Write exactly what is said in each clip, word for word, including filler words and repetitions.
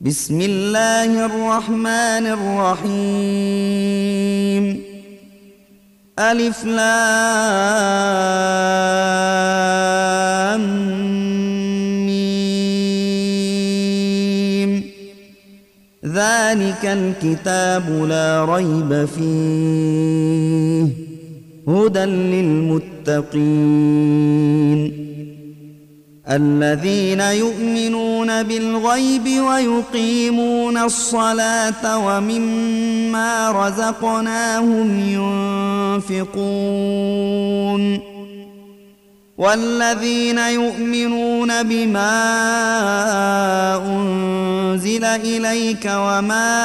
بسم الله الرحمن الرحيم ألف لام ميم ذلك الكتاب لا ريب فيه هدى للمتقين الذين يؤمنون بالغيب ويقيمون الصلاة ومما رزقناهم ينفقون والذين يؤمنون بما أنزل إليك وما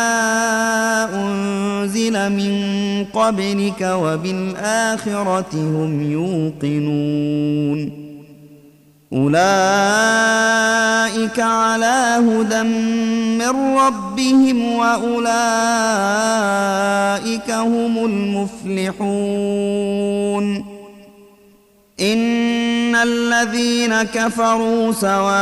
أنزل من قبلك وبالآخرة هم يوقنون أولئك على هدى من ربهم وأولئك هم المفلحون إن الذين كفروا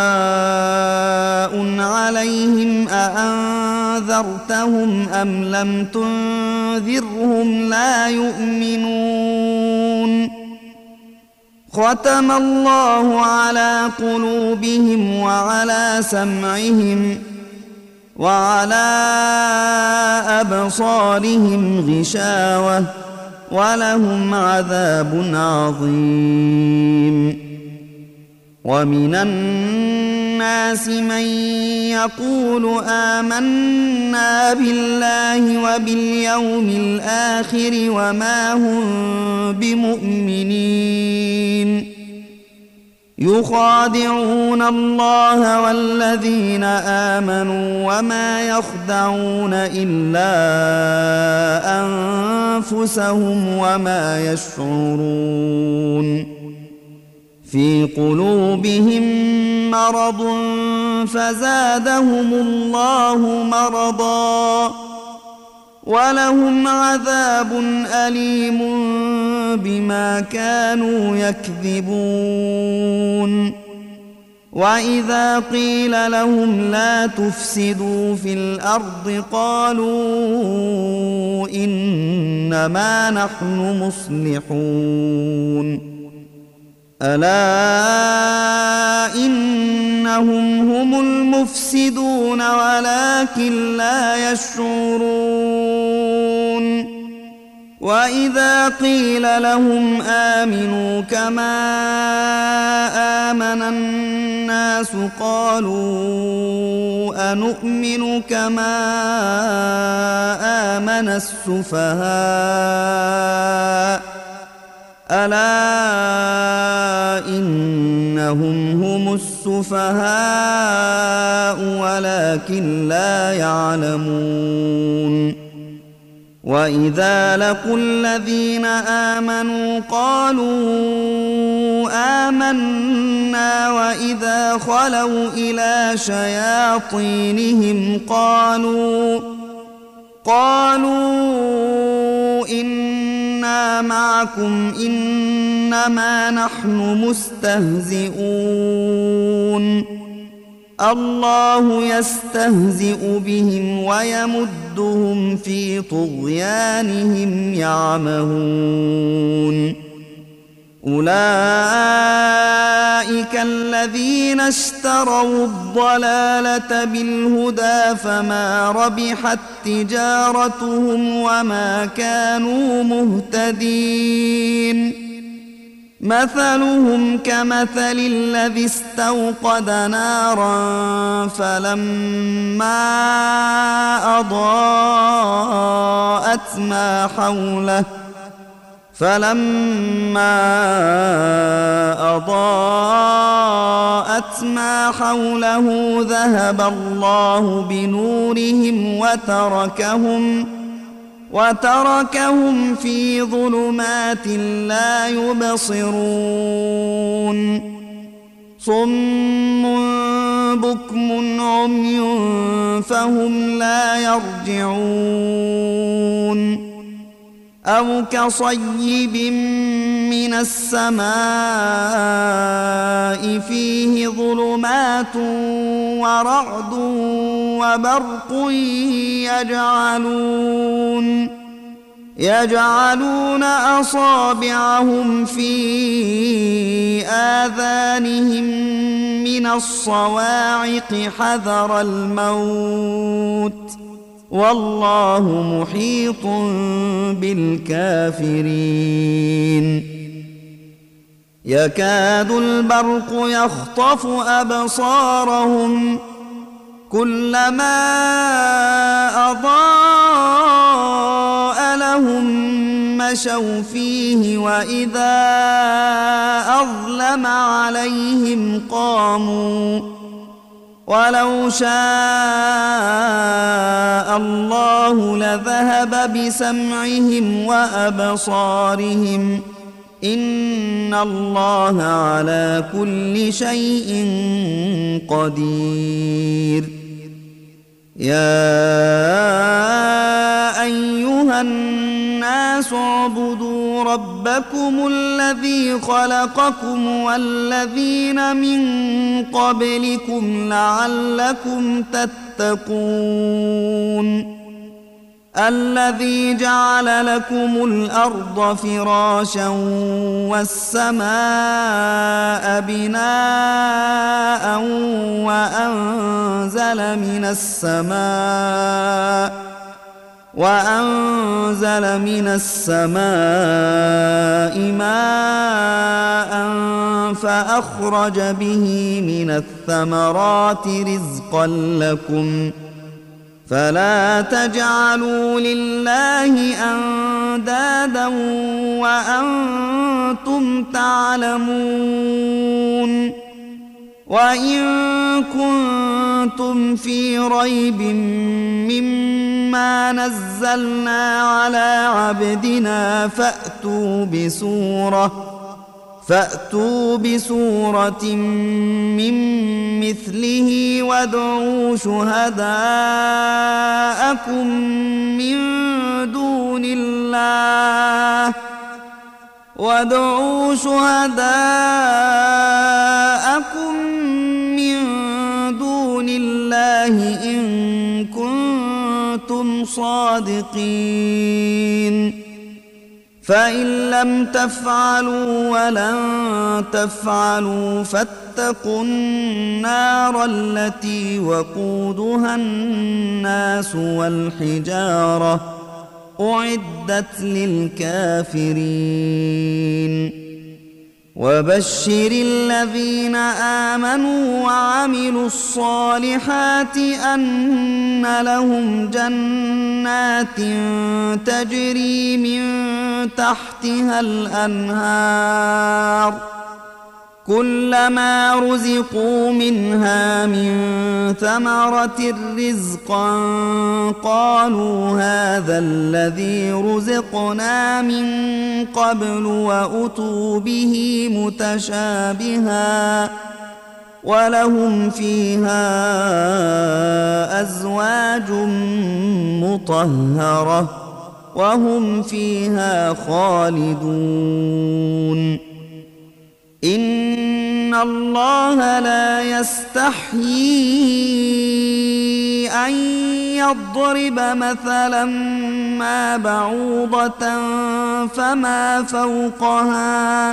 سواء عليهم أأنذرتهم أم لم تنذرهم لا يؤمنون ختم الله على قلوبهم وعلى سمعهم وعلى أبصارهم غشاوة ولهم عذاب عظيم ومن الناس من يقول آمنا بالله وباليوم الآخر وما هم بمؤمنين يخادعون الله والذين آمنوا وما يخدعون إلا أنفسهم وما يشعرون في قلوبهم مرض فزادهم الله مرضا ولهم عذاب أليم بما كانوا يكذبون وإذا قيل لهم لا تفسدوا في الأرض قالوا إنما نحن مصلحون ألا إنهم هم المفسدون ولكن لا يشعرون وإذا قيل لهم آمنوا كما آمن الناس قالوا أنؤمن كما آمن السفهاء ألا إنهم هم السفهاء ولكن لا يعلمون وإذا لقوا الذين آمنوا قالوا آمنا وإذا خلوا إلى شياطينهم قالوا قالوا إنا معكم إنما نحن مستهزئون الله يستهزئ بهم ويمدهم في طغيانهم يعمهون أولئك الذين اشتروا الضلالة بالهدى فما ربحت تجارتهم وما كانوا مهتدين مثلهم كمثل الذي استوقد نارا فلما أضاءت ما حوله فلما أضاءت ما حوله ذهب الله بنورهم وتركهم وتركهم في ظلمات لا يبصرون صم بكم عمي فهم لا يرجعون أو كصيب من من السماء فيه ظلمات ورعد وبرق يجعلون يجعلون أصابعهم في آذانهم من الصواعق حذر الموت والله محيط بالكافرين يكاد البرق يخطف أبصارهم كلما أضاء لهم مشوا فيه وإذا أظلم عليهم قاموا ولو شاء الله لذهب بسمعهم وأبصارهم إن الله على كل شيء قدير يا أيها الناس اعبدوا ربكم الذي خلقكم والذين من قبلكم لعلكم تتقون الذي جعل لكم الأرض فراشا والسماء بناء وأنزل من السماء وأنزل من السماء ماء فأخرج به من الثمرات رزقا لكم فلا تجعلوا لله أندادا وأنتم تعلمون وإن كنتم في ريب مما نزلنا على عبدنا فأتوا بسورة فأتوا بسورة من مثله وادعوا شهداءكم من دون الله وادعوا شهداءكم من دون الله إن كنتم صادقين فإن لم تفعلوا ولن تفعلوا فاتقوا النار التي وقودها الناس والحجارة أعدت للكافرين وبشر الذين آمنوا وعملوا الصالحات أن لهم جنات تجري من تحتها الأنهار كلما رزقوا منها من ثمرة رزقا قالوا هذا الذي رزقنا من قبل وأتوا به متشابها ولهم فيها أزواج مطهرة وهم فيها خالدون إن الله لا يستحيي أن يضرب مثلا ما بعوضة فما فوقها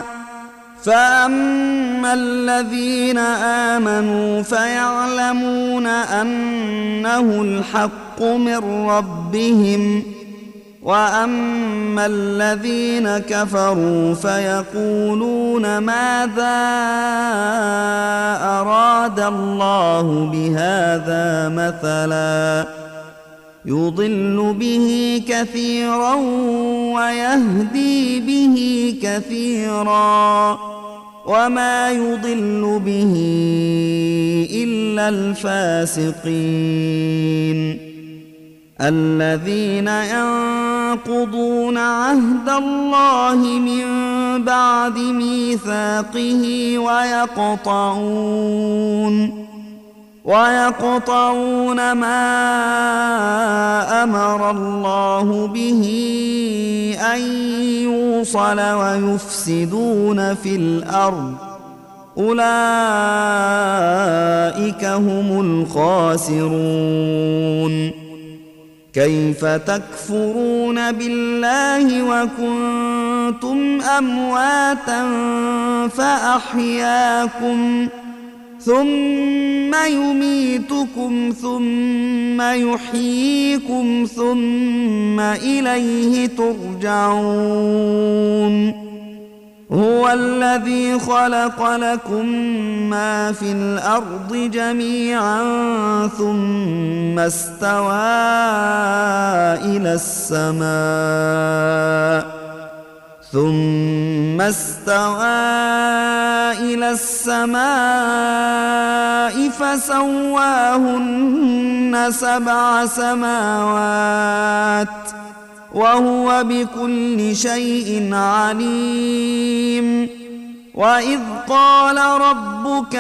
فأما الذين آمنوا فيعلمون أنه الحق من ربهم وأما الذين كفروا فيقولون ماذا أراد الله بهذا مثلا يضل به كثيرا ويهدي به كثيرا وما يضل به إلا الفاسقين الذين ينقضون عهد الله من بعد ميثاقه ويقطعون ويقطعون ما أمر الله به أن يوصل ويفسدون في الأرض أولئك هم الخاسرون. كيف تكفرون بالله وكنتم أمواتا فأحياكم ثم يميتكم ثم يحييكم ثم إليه ترجعون. هو الذي خلق لكم ما في الأرض جميعا ثم استوى إلى السماء ثم استوى إلى السماء فسواهن سبع سماوات وهو بكل شيء عليم. وإذ قال ربك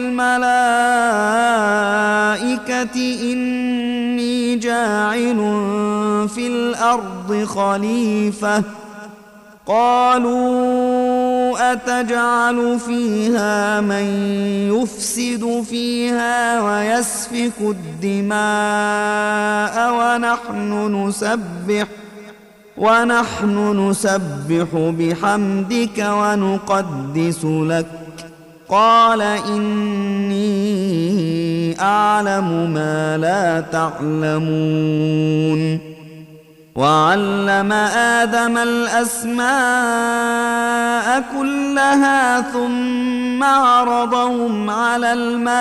للملائكة إني جاعل في الأرض خليفة قالوا أتجعل فيها من يفسد فيها ويسفك الدماء ونحن نسبح ونحن نسبح بحمدك ونقدس لك قال إني أعلم ما لا تعلمون. وعلم آدم الأسماء كلها ثم عرضهم على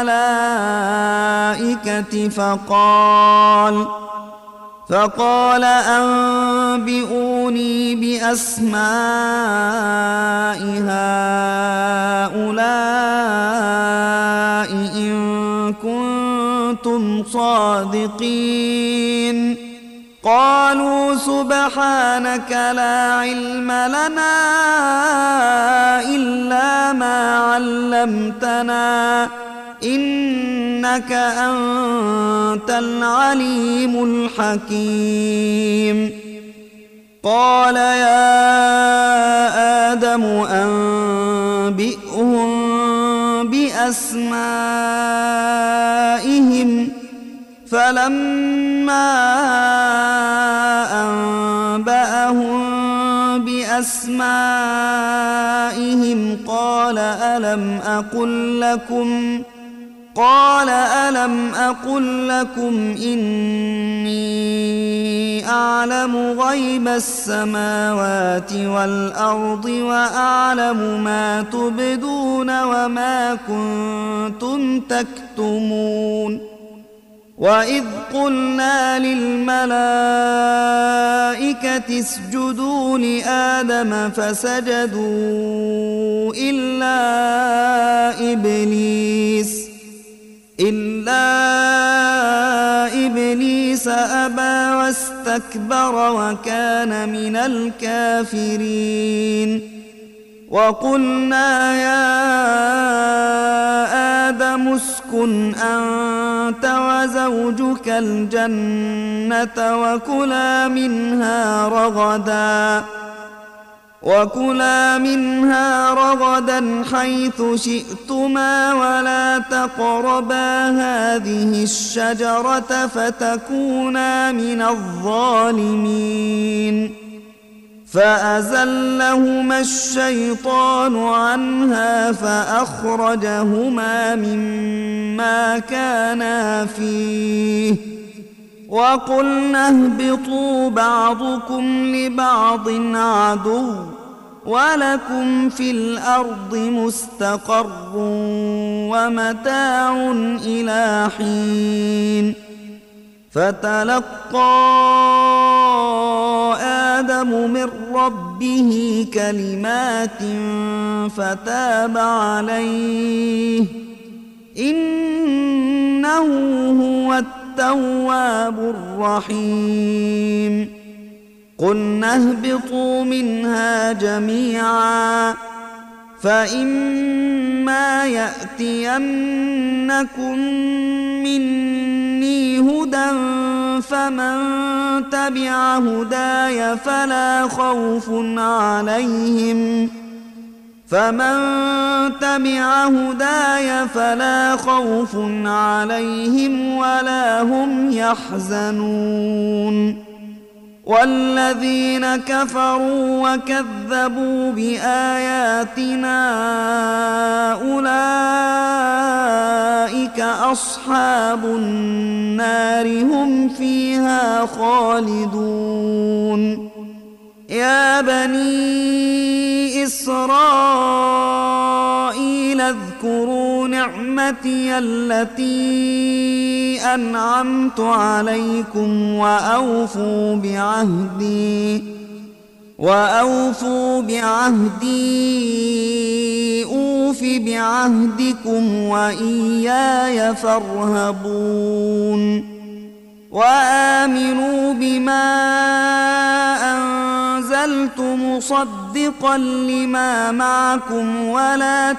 الملائكة فقال فقال أنبئوني بأسماء هؤلاء إن كنتم صادقين. قالوا سبحانك لا علم لنا إلا ما علمتنا إنك أنت العليم الحكيم. قال يا آدم أنبئهم بأسمائهم فلما أنبأهم بأسمائهم قال ألم أقل لكم قال ألم أقل لكم إني أعلم غيب السماوات والأرض وأعلم ما تبدون وما كنتم تكتمون. وإذ قلنا للملائكة اسجدوا لآدم فسجدوا إلا إبليس إلا إبليس أبى واستكبر وكان من الكافرين. وقلنا يا آدم اسكن أنت وزوجك الجنة وكلا منها رغدا وكلا منها رغدا حيث شئتما ولا تقربا هذه الشجرة فتكونا من الظالمين. فأزلهما الشيطان عنها فأخرجهما مما كانا فيه وقلنا اهبطوا بعضكم لبعض عدو ولكم في الأرض مستقر ومتاع إلى حين. فتلقى آدم من ربه كلمات فتاب عليه إنه هو التواب الرحيم. قلنا اهبطوا منها جميعا فإما فإما يأتينكم مني هدى فمن تبع هداي فلا خوف عليهم فمن تبع هداي فلا خوف عليهم ولا هم يحزنون والذين كفروا وكذبوا بآياتنا أولئك أصحاب النار هم فيها خالدون يا بني إسرائيل اذكروا نعمتي التي أنعمت عليكم وأوفوا بعهدي وأوفوا بعهدي أوف بعهدكم وإياي فارهبون وآمنوا بما أنزلت مصدقا لما معكم ولا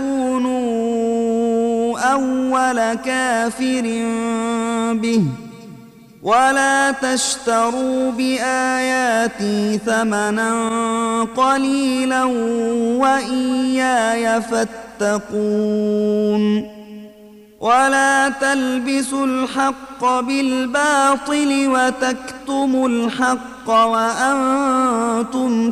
تكونوا أول كافر به ولا تشتروا بآياتي ثمنا قليلا وإياي فاتقون ولا تلبسوا الحق بالباطل وتكتموا الحق وأنتم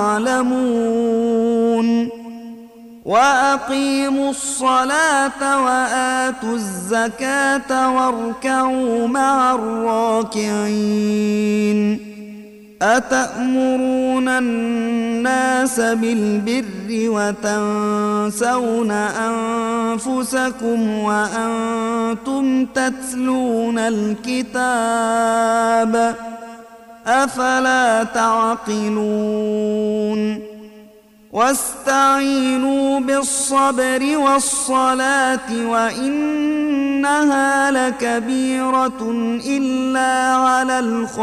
تعلمون وأقيموا الصلاة وآتوا الزكاة واركعوا مع الراكعين أتأمرون الناس بالبر وتنسون أنفسكم وأنتم تتلون الكتاب أفلا تعقلون واستعينوا بالصبر والصلاة وإنها لكبيرة إلا على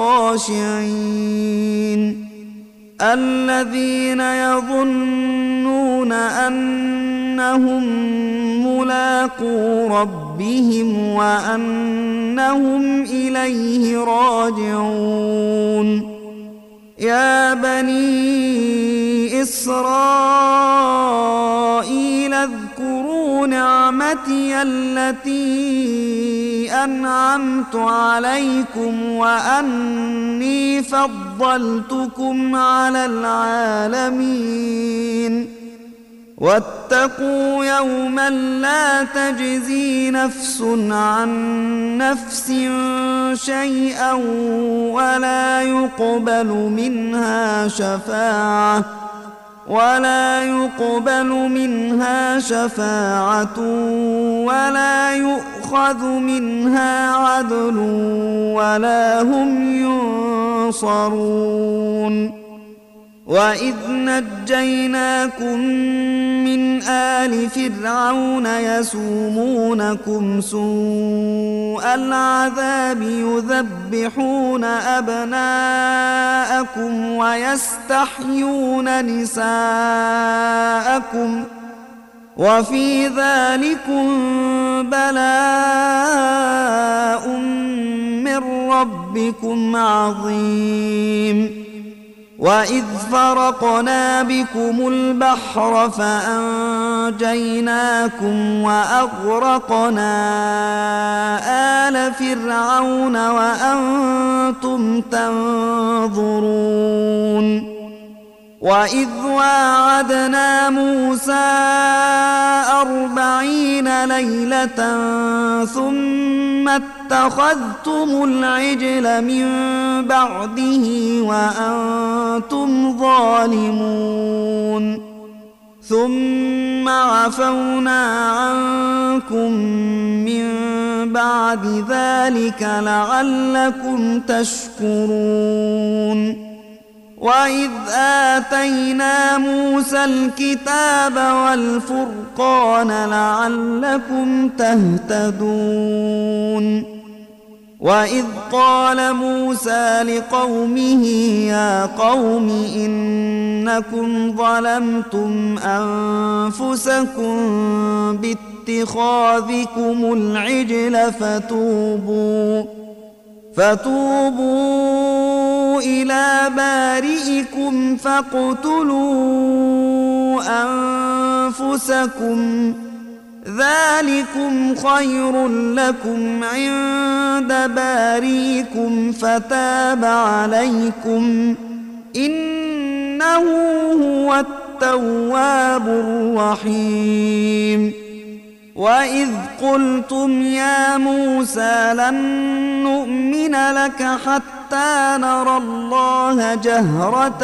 الخاشعين الذين يظنون أنهم ملاقو ربهم وأنهم إليه راجعون يا بني إسرائيل اذكروا نعمتي التي أنعمت عليكم وأني فضلتكم على العالمين واتقوا يوما لا تجزي نفس عن نفس شيئا ولا يقبل منها شفاعة ولا يقبل منها شفاعة ولا يؤخذ منها عدل ولا هم ينصرون وإذ نجيناكم من آل فرعون يسومونكم سوء العذاب يذبحون أبناءكم ويستحيون نساءكم وفي ذلكم بلاء من ربكم عظيم وإذ فرقنا بكم البحر فأنجيناكم وأغرقنا آل فرعون وأنتم تنظرون وإذ واعدنا موسى أربعين ليلة ثم اتخذتم العجل من بعده وأنتم ظالمون ثم عفونا عنكم من بعد ذلك لعلكم تشكرون وإذ آتينا موسى الكتاب والفرقان لعلكم تهتدون وإذ قال موسى لقومه يا قوم إنكم ظلمتم أنفسكم باتخاذكم العجل فتوبوا فتوبوا إلى بارئكم فاقتلوا أنفسكم ذلكم خير لكم عند بارئكم فتاب عليكم إنه هو التواب الرحيم وإذ قلتم يا موسى لن نؤمن لك حتى نرى الله جهرة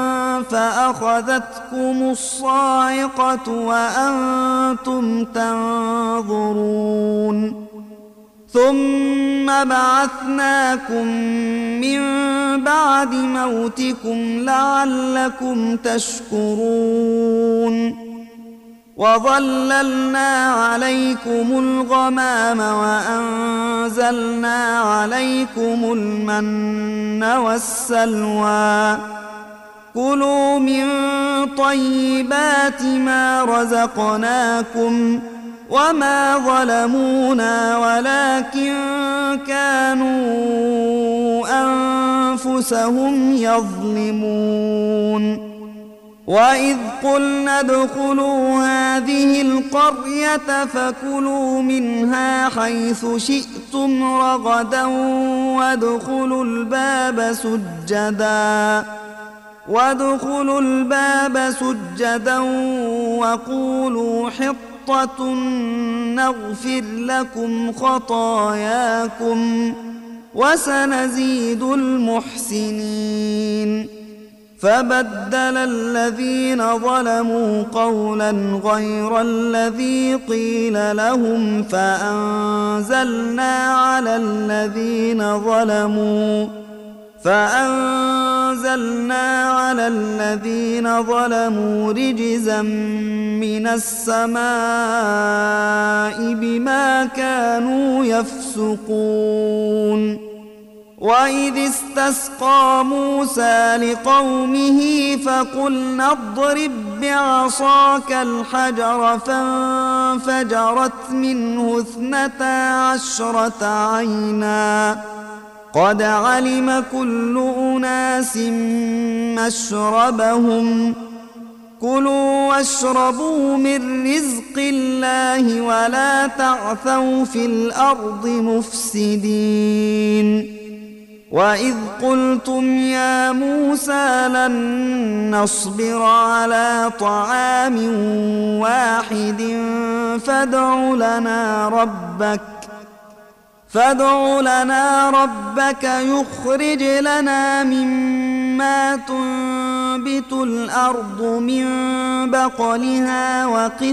فأخذتكم الصاعقة وأنتم تنظرون ثم بعثناكم من بعد موتكم لعلكم تشكرون وظللنا عليكم الغمام وأنزلنا عليكم المن والسلوى كلوا من طيبات ما رزقناكم وما ظلمونا ولكن كانوا أنفسهم يظلمون وإذ قلنا ادخلوا هذه القرية فكلوا منها حيث شئتم رغدا وادخلوا الباب سجدا وادخلوا الباب سجدا وقولوا حطة نغفر لكم خطاياكم وسنزيد المحسنين فبدل الذين ظلموا قولا غير الذي قيل لهم فأنزلنا على الذين ظلموا فأنزلنا على الذين ظلموا رجزا من السماء بما كانوا يفسقون وإذ استسقى موسى لقومه فقلنا اضرب بعصاك الحجر فانفجرت منه اثنتا عشرة عينا قد علم كل أناس مشربهم كلوا واشربوا من رزق الله ولا تعثوا في الأرض مفسدين وإذ قلتم يا موسى لن نصبر على طعام واحد فادع لنا ربك فادع لنا ربك يخرج لنا مما تنبت الأرض من بقلها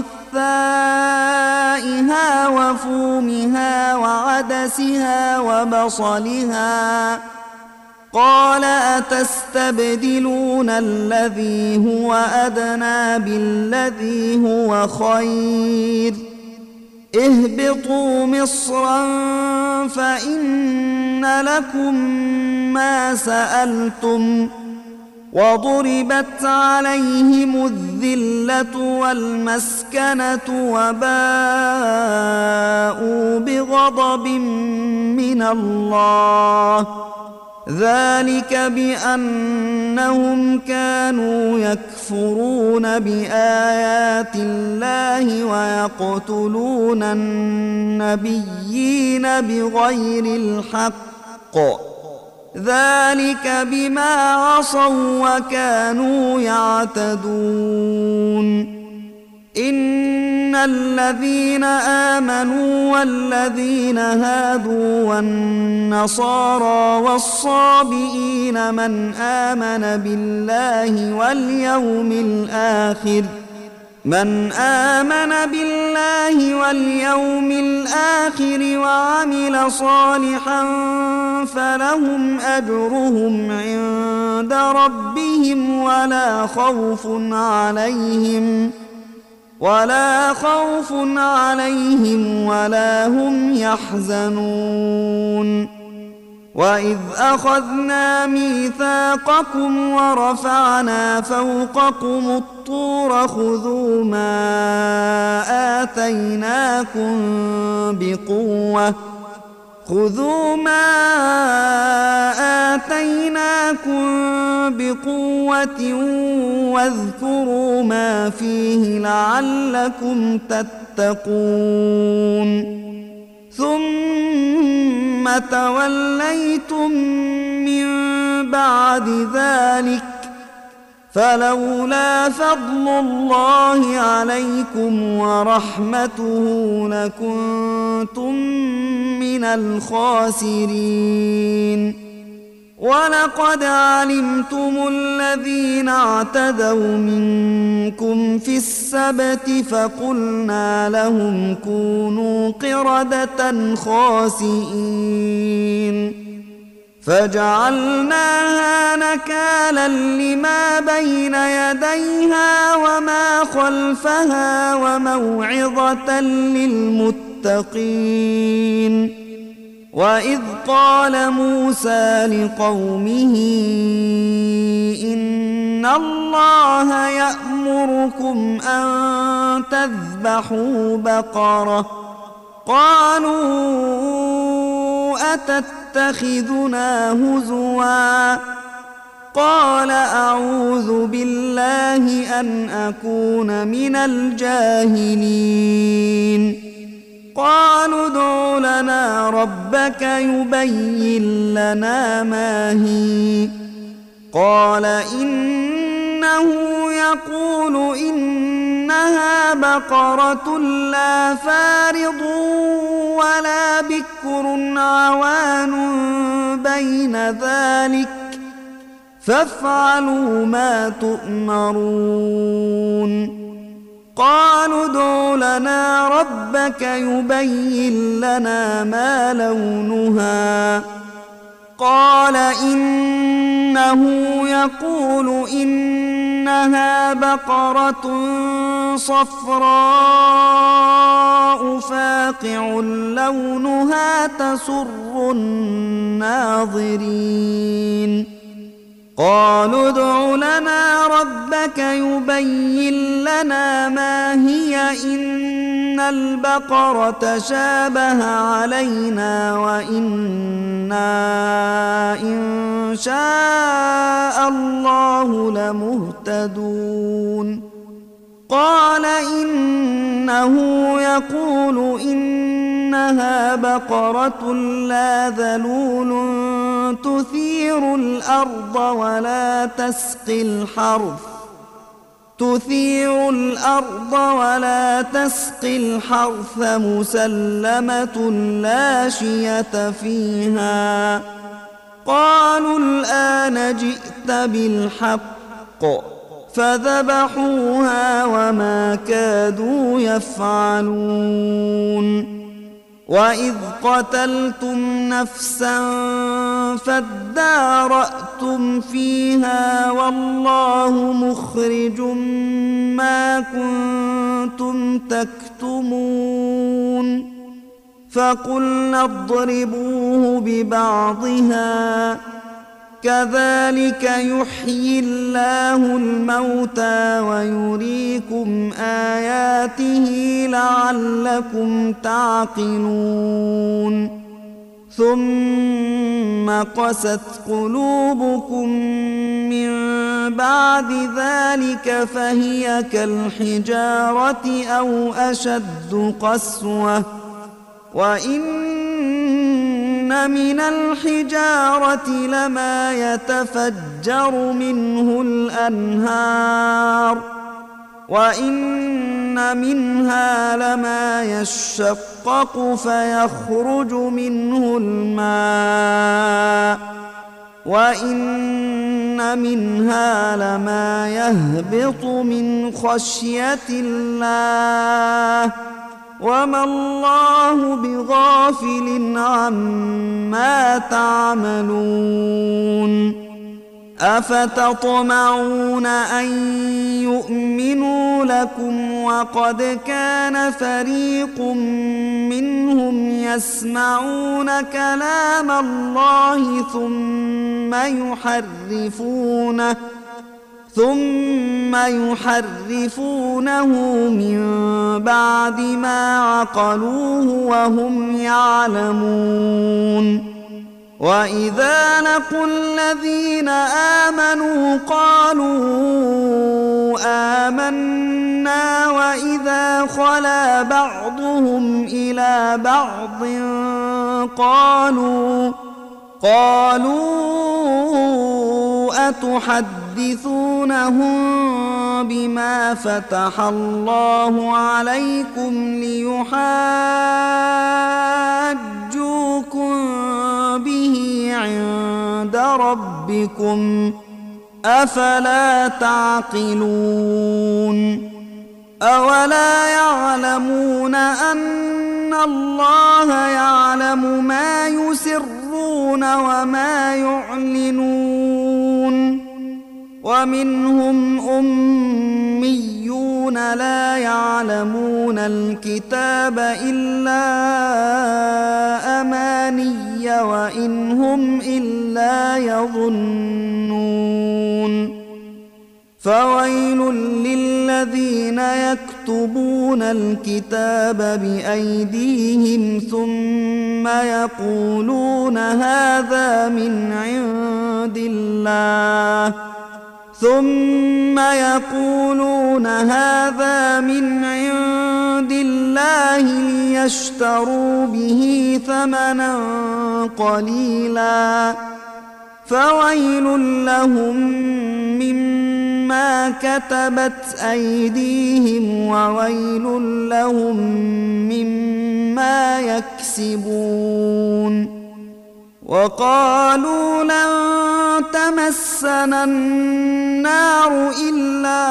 وقثائها وفومها وعدسها وبصلها قال أتستبدلون الذي هو أدنى بالذي هو خير اهبطوا مصرا فإن لكم ما سألتم وضربت عليهم الذلة والمسكنة وباءوا بغضب من الله ذلك بأنهم كانوا يكفرون بآيات الله ويقتلون النبيين بغير الحق ذلك بما عصوا وكانوا يعتدون إن الذين آمنوا والذين هادوا والنصارى والصابئين من آمن بالله واليوم الآخر من آمن بالله واليوم الآخر وعمل صالحا فلهم أجرهم عند ربهم ولا خوف عليهم ولا خوف عليهم ولا هم يحزنون وإذ أخذنا ميثاقكم ورفعنا فوقكم الطور خذوا ما آتيناكم بقوة خذوا ما آتيناكم بقوة واذكروا ما فيه لعلكم تتقون ثم توليتم من بعد ذلك فلولا فضل الله عليكم ورحمته لكنتم من الخاسرين ولقد علمتم الذين اعتدوا منكم في السبت فقلنا لهم كونوا قردة خاسئين فجعلناها نكالا لما بين يديها وما خلفها وموعظة للمتقين وإذ قال موسى لقومه إن الله يأمركم أن تذبحوا بقرة قالوا أتتخذنا هزوا قال أعوذ بالله أن أكون من الجاهلين قالوا ادع لنا ربك يبين لنا ما هي قال إنه يقول إنها بقرة لا فارض ولا بكر عوان بين ذلك فافعلوا ما تؤمرون قالوا ادع لنا ربك يبين لنا ما لونها قال إنه يقول إنها بقرة صفراء فاقع لونها تسر الناظرين قالوا ادع لنا ربك يبين لنا ما هي إن البقرة شابه علينا وإنا إن شاء الله لمهتدون قال إنه يقول إنها بقرة لا ذلول تثير الأرض ولا تسقي الحرث تثير الأرض ولا تسقي الحرث مسلمة لا شية فيها قالوا الآن جئت بالحق فذبحوها وما كادوا يفعلون وإذ قتلتم نفسا فادارأتم فيها والله مخرج ما كنتم تكتمون فقلنا اضربوه ببعضها كذلك يحيي الله الموتى ويريكم آياته لعلكم تعقلون ثم قست قلوبكم من بعد ذلك فهي كالحجارة أو أشد قسوة وإن من الحجارة لما يتفجر منه الأنهار وإن منها لما يشقق فيخرج منه الماء وإن منها لما يهبط من خشية الله وما الله بغافل عما تعملون أفتطمعون أن يؤمنوا لكم وقد كان فريق منهم يسمعون كلام الله ثم يحرفونه ثم يحرفونه من بعد ما عقلوه وهم يعلمون. وإذا لقوا الذين آمنوا قالوا آمنا وإذا خلا بعضهم إلى بعض قالوا قالوا أتحدثونهم بما فتح الله عليكم ليحاجوكم به عند ربكم أفلا تعقلون. أولا يعلمون أن الله يعلم ما يسرون وما يعلنون. ومنهم أميون لا يعلمون الكتاب إلا أماني وإن هم إلا يظنون. فويل للذين يكتبون الكتاب بأيديهم ثم يقولون هذا من عند الله ثم يقولون هذا من عند الله ليشتروا به ثمنا قليلا فويل لهم مما كتبت أيديهم وويل لهم مما يكسبون. وقالوا لن تمسنا النار إلا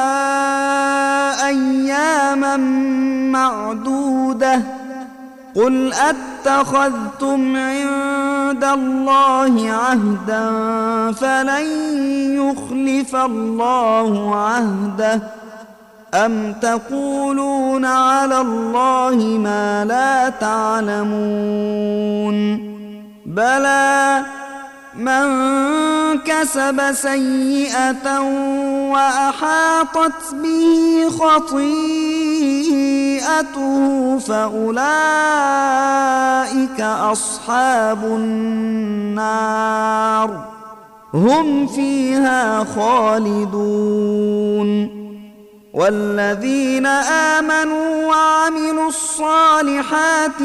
أياما معدودة قل أتخذتم عند الله عهدا فلن يخلف الله عهده أم تقولون على الله ما لا تعلمون. بلى من كسب سيئة وأحاطت به خطيئته فأولئك أصحاب النار هم فيها خالدون. والذين آمنوا وعملوا الصالحات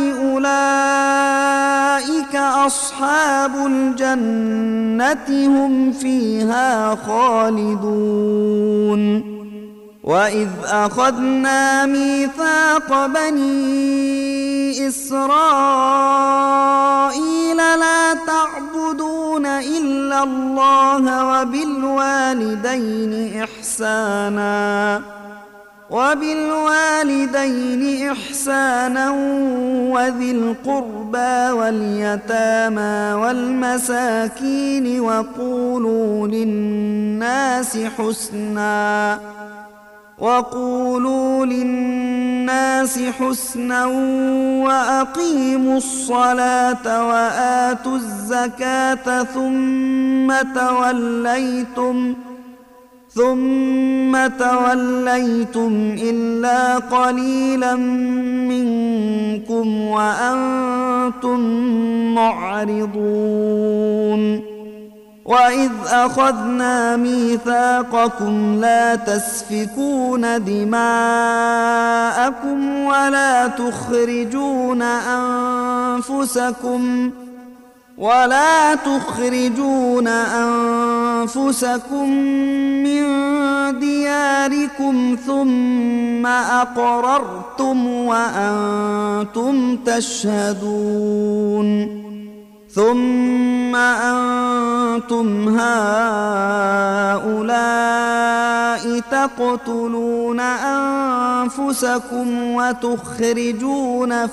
أولئك أصحاب الجنة هم فيها خالدون. وإذ أخذنا ميثاق بني إسرائيل لا تعبدون إلا الله وبالوالدين إحسانا وبالوالدين إحسانا وذي القربى واليتامى والمساكين وقولوا للناس حسنا وقولوا للناس حسنا وأقيموا الصلاة وآتوا الزكاة ثم توليتم ثم توليتم إلا قليلا منكم وأنتم معرضون. وإذ أخذنا ميثاقكم لا تسفكون دماءكم ولا تخرجون أنفسكم ولا تخرجون أنفسكم من دياركم ثم أقررتم وأنتم تشهدون. ثم أنتم هؤلاء تقتلون أنفسكم وتخرجون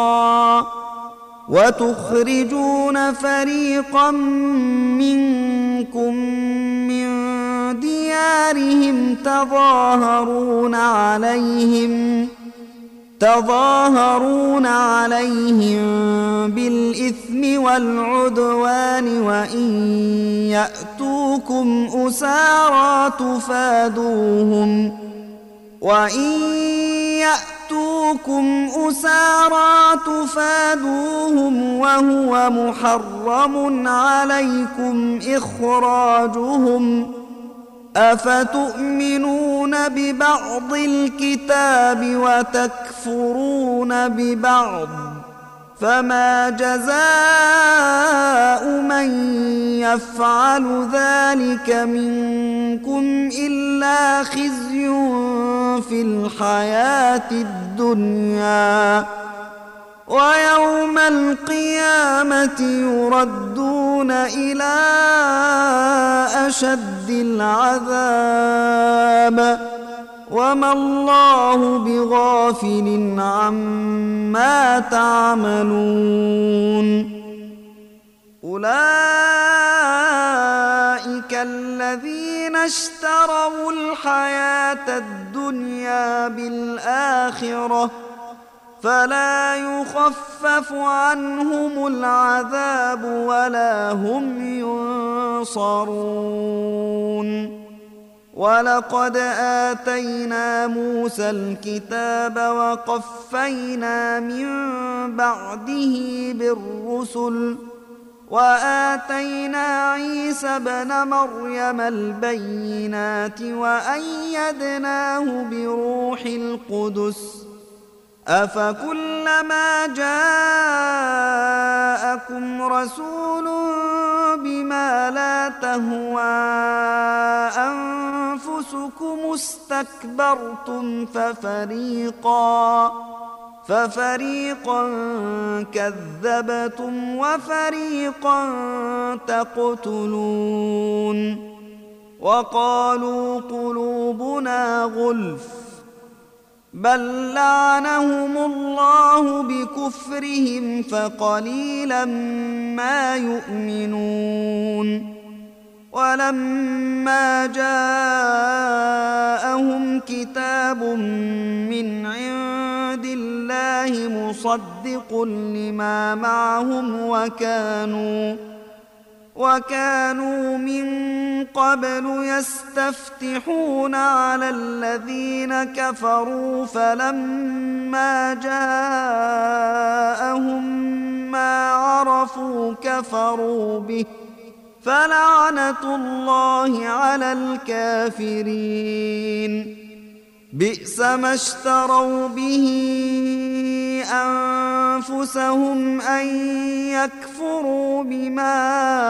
فريقا وتخرجون فريقا منكم منكم من ديارهم تظاهرون عليهم تظاهرون عليهم بالإثم والعدوان وإن يأتوكم أسارى تفادوهم وإن يأتوكم أسارى تفادوهم وهو محرم عليكم إخراجهم أفتؤمنون ببعض الكتاب وتكفرون ببعض فما جزاء من يفعل ذلك منكم إلا خزي في الحياة الدنيا ويوم القيامة يردون إلى أشد العذاب وما الله بغافل عما تعملون أولئك الذين اشتروا الحياة الدنيا بالآخرة فلا يخفف عنهم العذاب ولا هم ينصرون ولقد آتينا موسى الكتاب وقفينا من بعده بالرسل وآتينا عيسى ابن مريم البينات وأيدناه بروح القدس أفكلما جاءكم رسول بما لا تهوى أنفسكم استكبرتم ففريقا ففريقا كذبتم وفريقا تقتلون وقالوا قلوبنا غلف بل لعنهم الله بكفرهم فقليلا ما يؤمنون ولما جاءهم كتاب من عند الله مصدق لما معهم وكانوا وكانوا من قبل يستفتحون على الذين كفروا فلما جاءهم ما عرفوا كفروا به فلعنة الله على الكافرين بئس ما اشتروا به أنفسهم أن يكفروا بما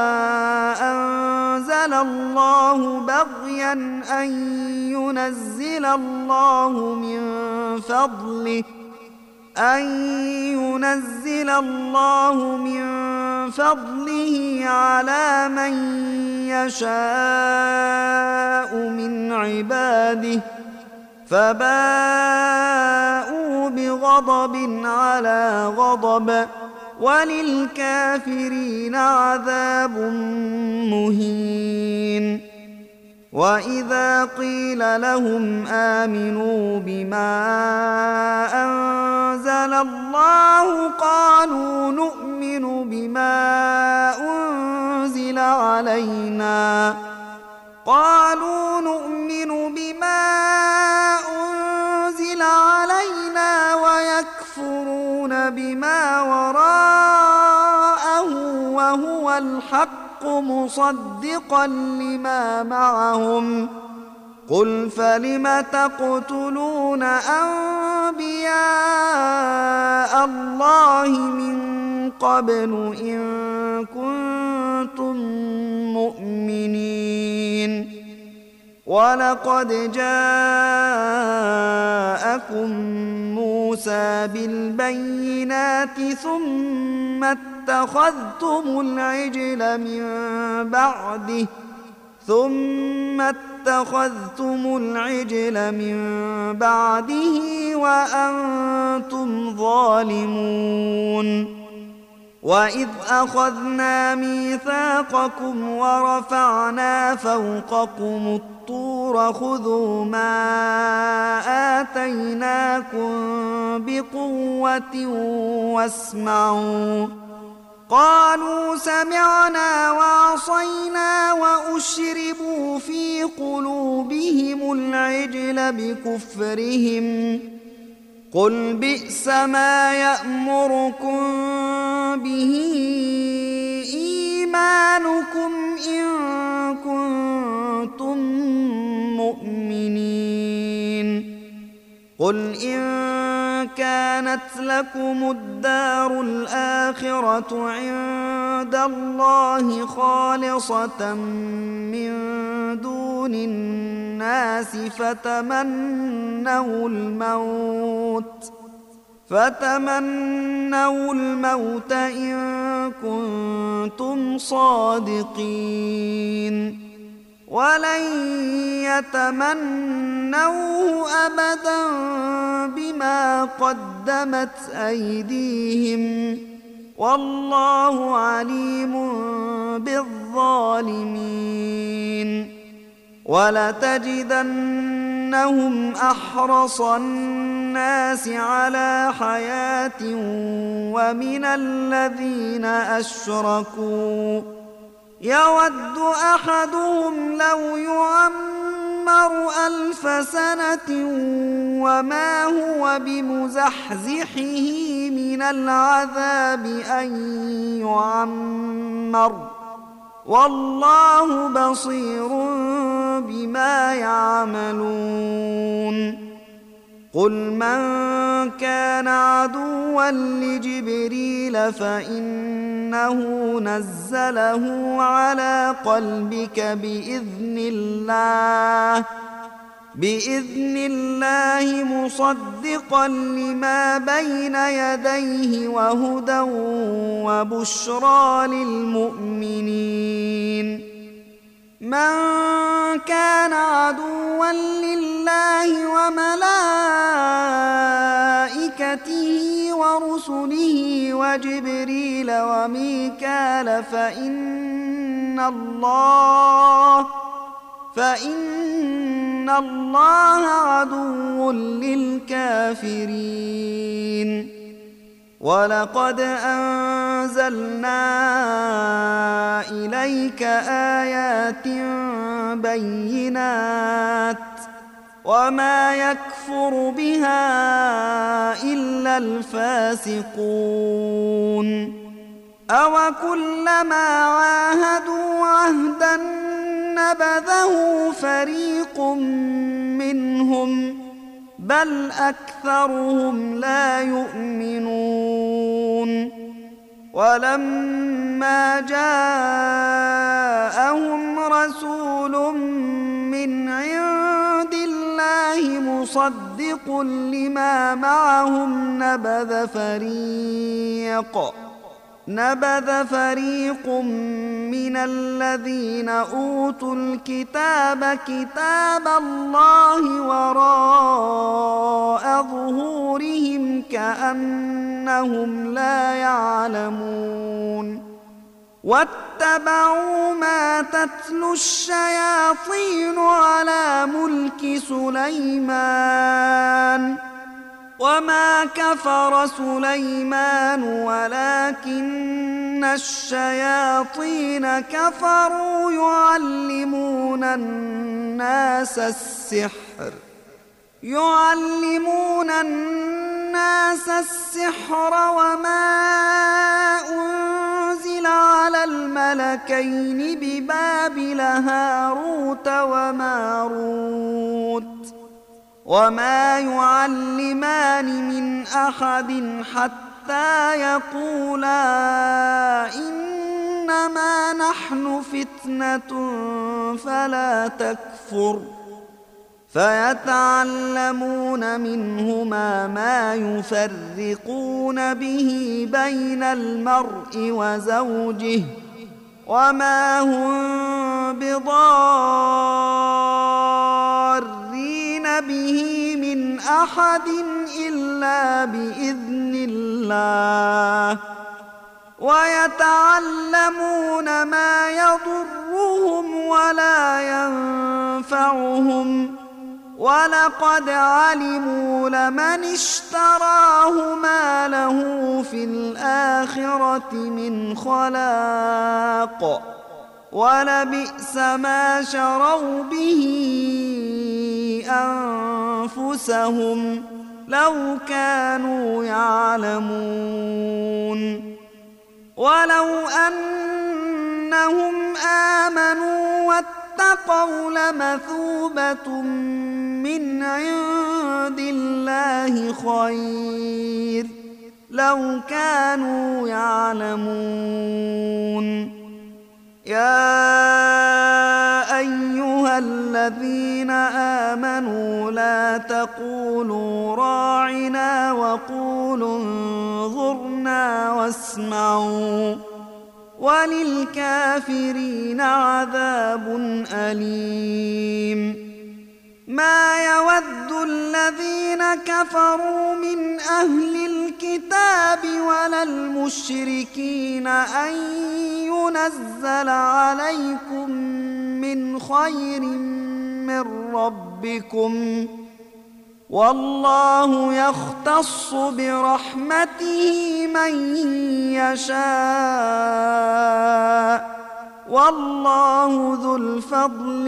أنزل الله بغيا أن ينزل الله من فضله أن ينزل الله من فضله على من يشاء من عباده فباءوا بغضب على غضب وللكافرين عذاب مهين وإذا قيل لهم آمنوا بما أنزل الله قالوا نؤمن بما أنزل علينا قالوا نؤمن بما أنزل علينا ويكفرون بما وراءه وهو الحق مصدقا لما معهم قل فلم تقتلون أنبياء الله من قبل إن كنتم مؤمنين ولقد جاءكم موسى بالبينات ثم اتخذتم العجل من بعده ثم اتخذتم العجل من بعده وأنتم ظالمون وإذ أخذنا ميثاقكم ورفعنا فوقكم الطور خذوا ما آتيناكم بقوة واسمعوا قالوا سمعنا وعصينا وأشربوا في قلوبهم العجل بكفرهم قل بئس ما يأمركم به إيمانكم إن كنتم مؤمنين قل إن كانت لكم الدار الآخرة عند الله خالصة من دون الناس فتمنوا الموت فتمنوا الموت إن كنتم صادقين ولن يتمنوه أبدا بما قدمت أيديهم والله عليم بالظالمين ولتجدنهم أحرص الناس على حياة ومن الذين أشركوا يود أحدهم لو يعمر ألف سنة وما هو بمزحزحه من العذاب أن يعمر والله بصير بما يعملون قل من كان عدوا لجبريل فإنه نزله على قلبك بإذن الله بإذن الله مصدقا لما بين يديه وهدى وبشرى للمؤمنين من كان عدوا لله وملائكته ورسله وجبريل وميكال فإن الله فإن الله عدو للكافرين ولقد أنزلنا إليك آيات بينات وما يكفر بها إلا الفاسقون أوكلما عاهدوا عهدا نبذه فريق منهم بل أكثرهم لا يؤمنون ولما جاءهم رسول من عند الله مصدق لما معهم نبذ فريق نبذ فريق من الذين أوتوا الكتاب كتاب الله وراء ظهورهم كأنهم لا يعلمون واتبعوا ما تتلو الشياطين على ملك سليمان وما كفر سليمان ولكن الشياطين كفروا يعلمون الناس السحر يعلمون الناس السحر وما أنزل على الملكين ببابل هاروت وماروت وما يعلمان من أحد حتى يقولا إنما نحن فتنة فلا تكفر فيتعلمون منهما ما يفرقون به بين المرء وزوجه وما هم بضارين به من أحد إلا بإذن الله ويتعلمون ما يضرهم ولا ينفعهم ولقد علموا لمن اشتراه ما له في الآخرة من خلاق ولبئس ما شروا به أنفسهم لو كانوا يعلمون ولو أنهم آمنوا واتقوا لمثوبة من عند الله خير لو كانوا يعلمون يا أيها الذين آمنوا لا تقولوا راعنا وقولوا انظرنا واسمعوا وللكافرين عذاب أليم ما يود الذين كفروا من أهل الكتاب ولا المشركين أن ينزل عليكم من خير من ربكم والله يختص برحمته من يشاء والله ذو الفضل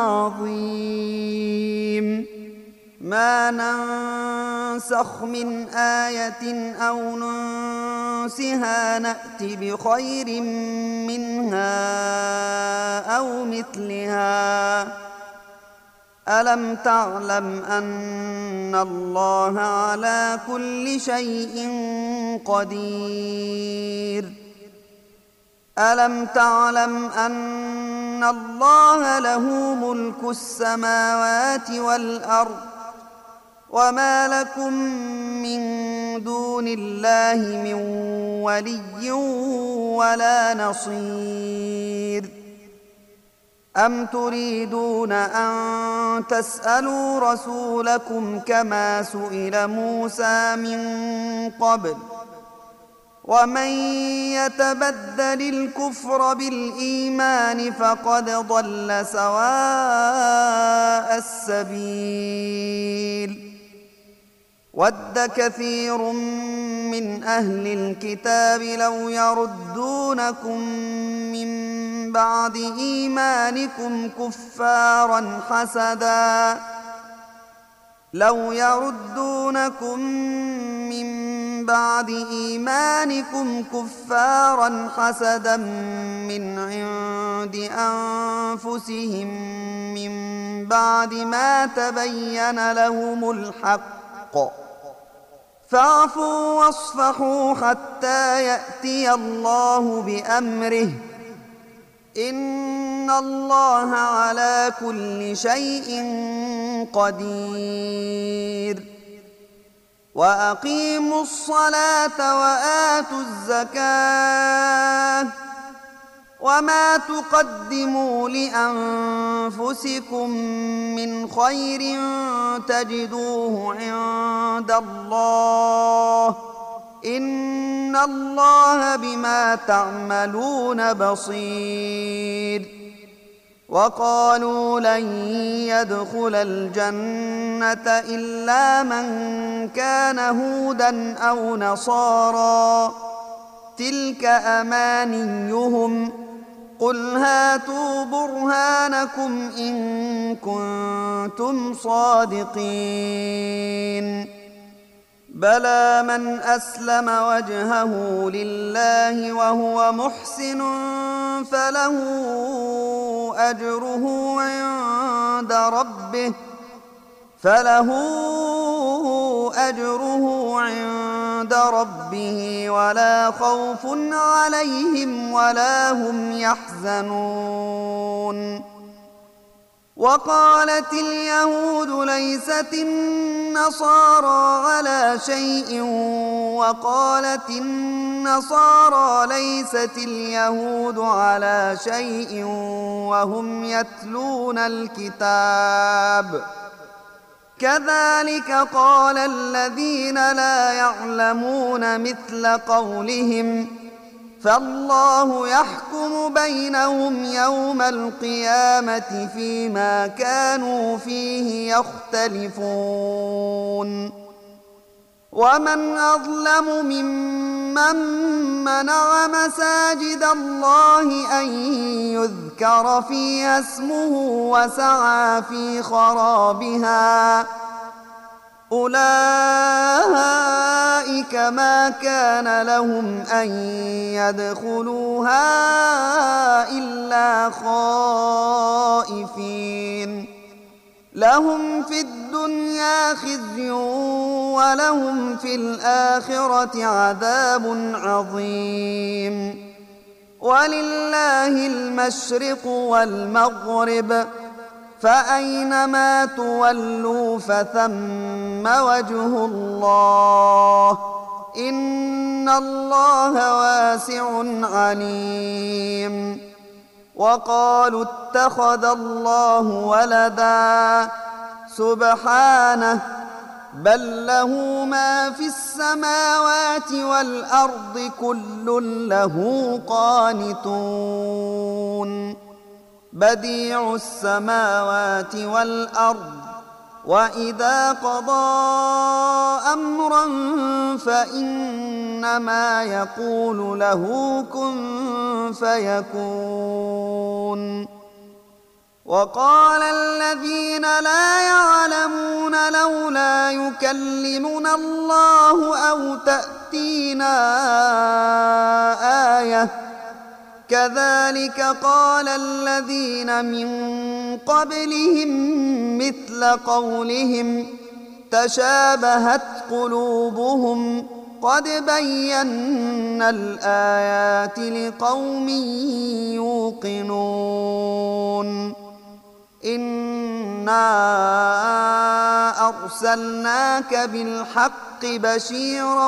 العظيم ما ننسخ من آية أو ننسها نأت بخير منها أو مثلها ألم تعلم أن الله على كل شيء قدير ألم تعلم أن الله له ملك السماوات والأرض وما لكم من دون الله من ولي ولا نصير أم تريدون أن تسألوا رسولكم كما سئل موسى من قبل ومن يتبدل الكفر بالإيمان فقد ضل سواء السبيل ود كثير من أهل الكتاب لو يردونكم من بعد إيمانكم كفارا حسدا لو يردونكم من بعد إيمانكم كفارا حسدا من عند أنفسهم من بعد ما تبين لهم الحق فاعفوا واصفحوا حتى يأتي الله بأمره إن الله على كل شيء قدير وأقيموا الصلاة وآتوا الزكاة وما تقدموا لأنفسكم من خير تجدوه عند الله إن الله بما تعملون بصير وقالوا لن يدخل الجنة إلا من كان هودا أو نصارى تلك أمانيهم قل هاتوا برهانكم إن كنتم صادقين بلى من أسلم وجهه لله وهو محسن فله أجره عند ربه فله أجره عند ربه ولا خوف عليهم ولا هم يحزنون وقالت اليهود ليست النصارى على شيء وقالت النصارى ليست اليهود على شيء وهم يتلون الكتاب كذلك قال الذين لا يعلمون مثل قولهم فالله يحكم بينهم يوم القيامة فيما كانوا فيه يختلفون ومن أظلم ممن منع مساجد الله أن يذكر فيها اسمه وسعى في خرابها أولئك ما كان لهم أن يدخلوها إلا خائفين لهم في الدنيا خزي ولهم في الآخرة عذاب عظيم ولله المشرق والمغرب فأينما تولوا فثم وجه الله إن الله واسع عليم وقالوا اتخذ الله ولدا سبحانه بل له ما في السماوات والأرض كل له قانتون بديع السماوات والأرض وإذا قضى أمرا فإنما يقول له كن فيكون وقال الذين لا يعلمون لولا يكلمنا الله أو تأتينا آية كذلك قال الذين من قبلهم مثل قولهم تشابهت قلوبهم قد بينا الآيات لقوم يوقنون إنا أرسلناك بالحق بشيرا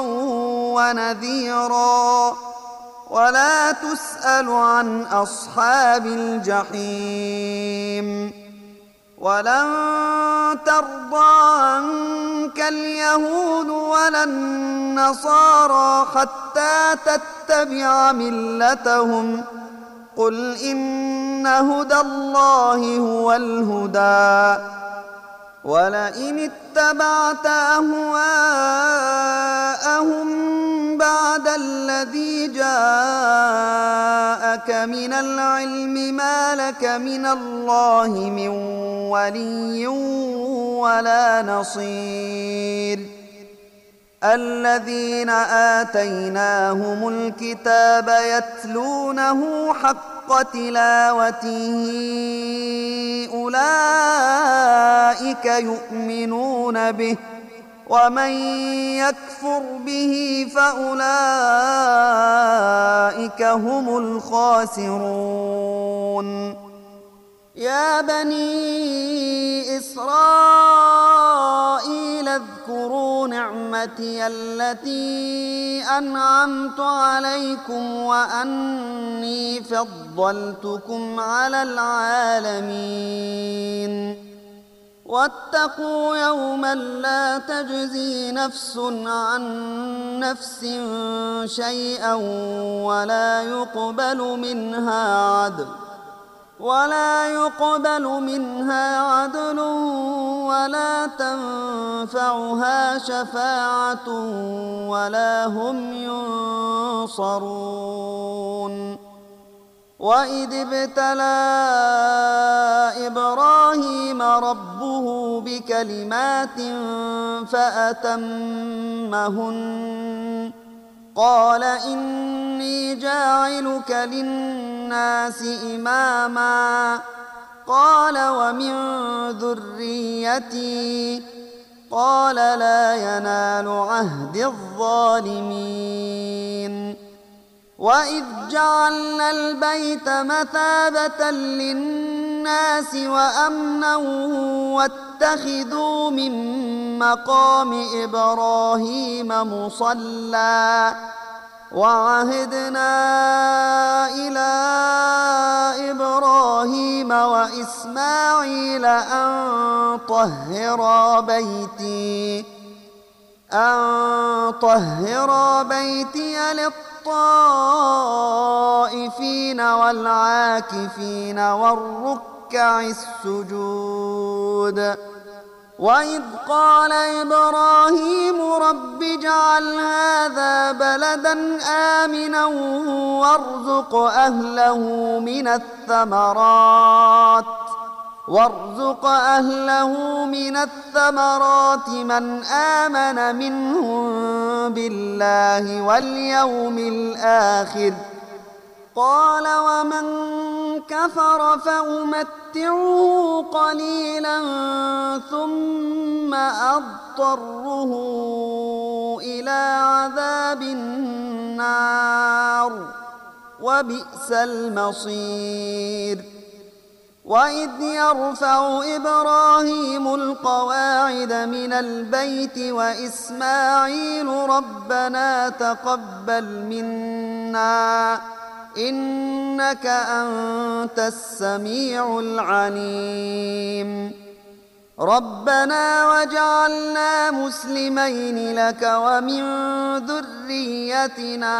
ونذيرا ولا تسأل عن أصحاب الجحيم ولن ترضى عنك اليهود ولا النصارى حتى تتبع ملتهم قل إن هدى الله هو الهدى ولئن اتبعت أهواءهم بعد الذي جاءك من العلم ما لك من الله من ولي ولا نصير الذين آتيناهم الكتاب يتلونه حق تلاوته أولئك يؤمنون به ومن يكفر به فأولئك هم الخاسرون يا بني إسرائيل اذكروا نعمتي التي أنعمت عليكم وأني فضلتكم على العالمين واتقوا يوما لا تجزي نفس عن نفس شيئا ولا يقبل منها عدل ولا يقبل منها عدل ولا تنفعها شفاعة ولا هم ينصرون وإذ ابتلى إبراهيم ربه بكلمات فأتمهن قال إني جاعلك للناس إماما قال ومن ذريتي قال لا ينال عهد الظالمين وإذ جعلنا البيت مثابة للناس وأمنا واتخذوا من مقام إبراهيم مصلى وعهدنا إلى إبراهيم وإسماعيل أن طهرا بيتي أن طهرا بيتي للطهور للطائفين والعاكفين والركع السجود. وإذ قال إبراهيم رب اجعل هذا بلدا آمنا وارزق أهله من الثمرات وارزق أهله من الثمرات من آمن منهم بالله واليوم الآخر. قال ومن كفر فأمتعه قليلا ثم أضطره إلى عذاب النار وبئس المصير. وإذ يرفع إبراهيم القواعد من البيت وإسماعيل ربنا تقبل منا إنك أنت السميع العليم. ربنا واجعلنا مسلمين لك ومن ذريتنا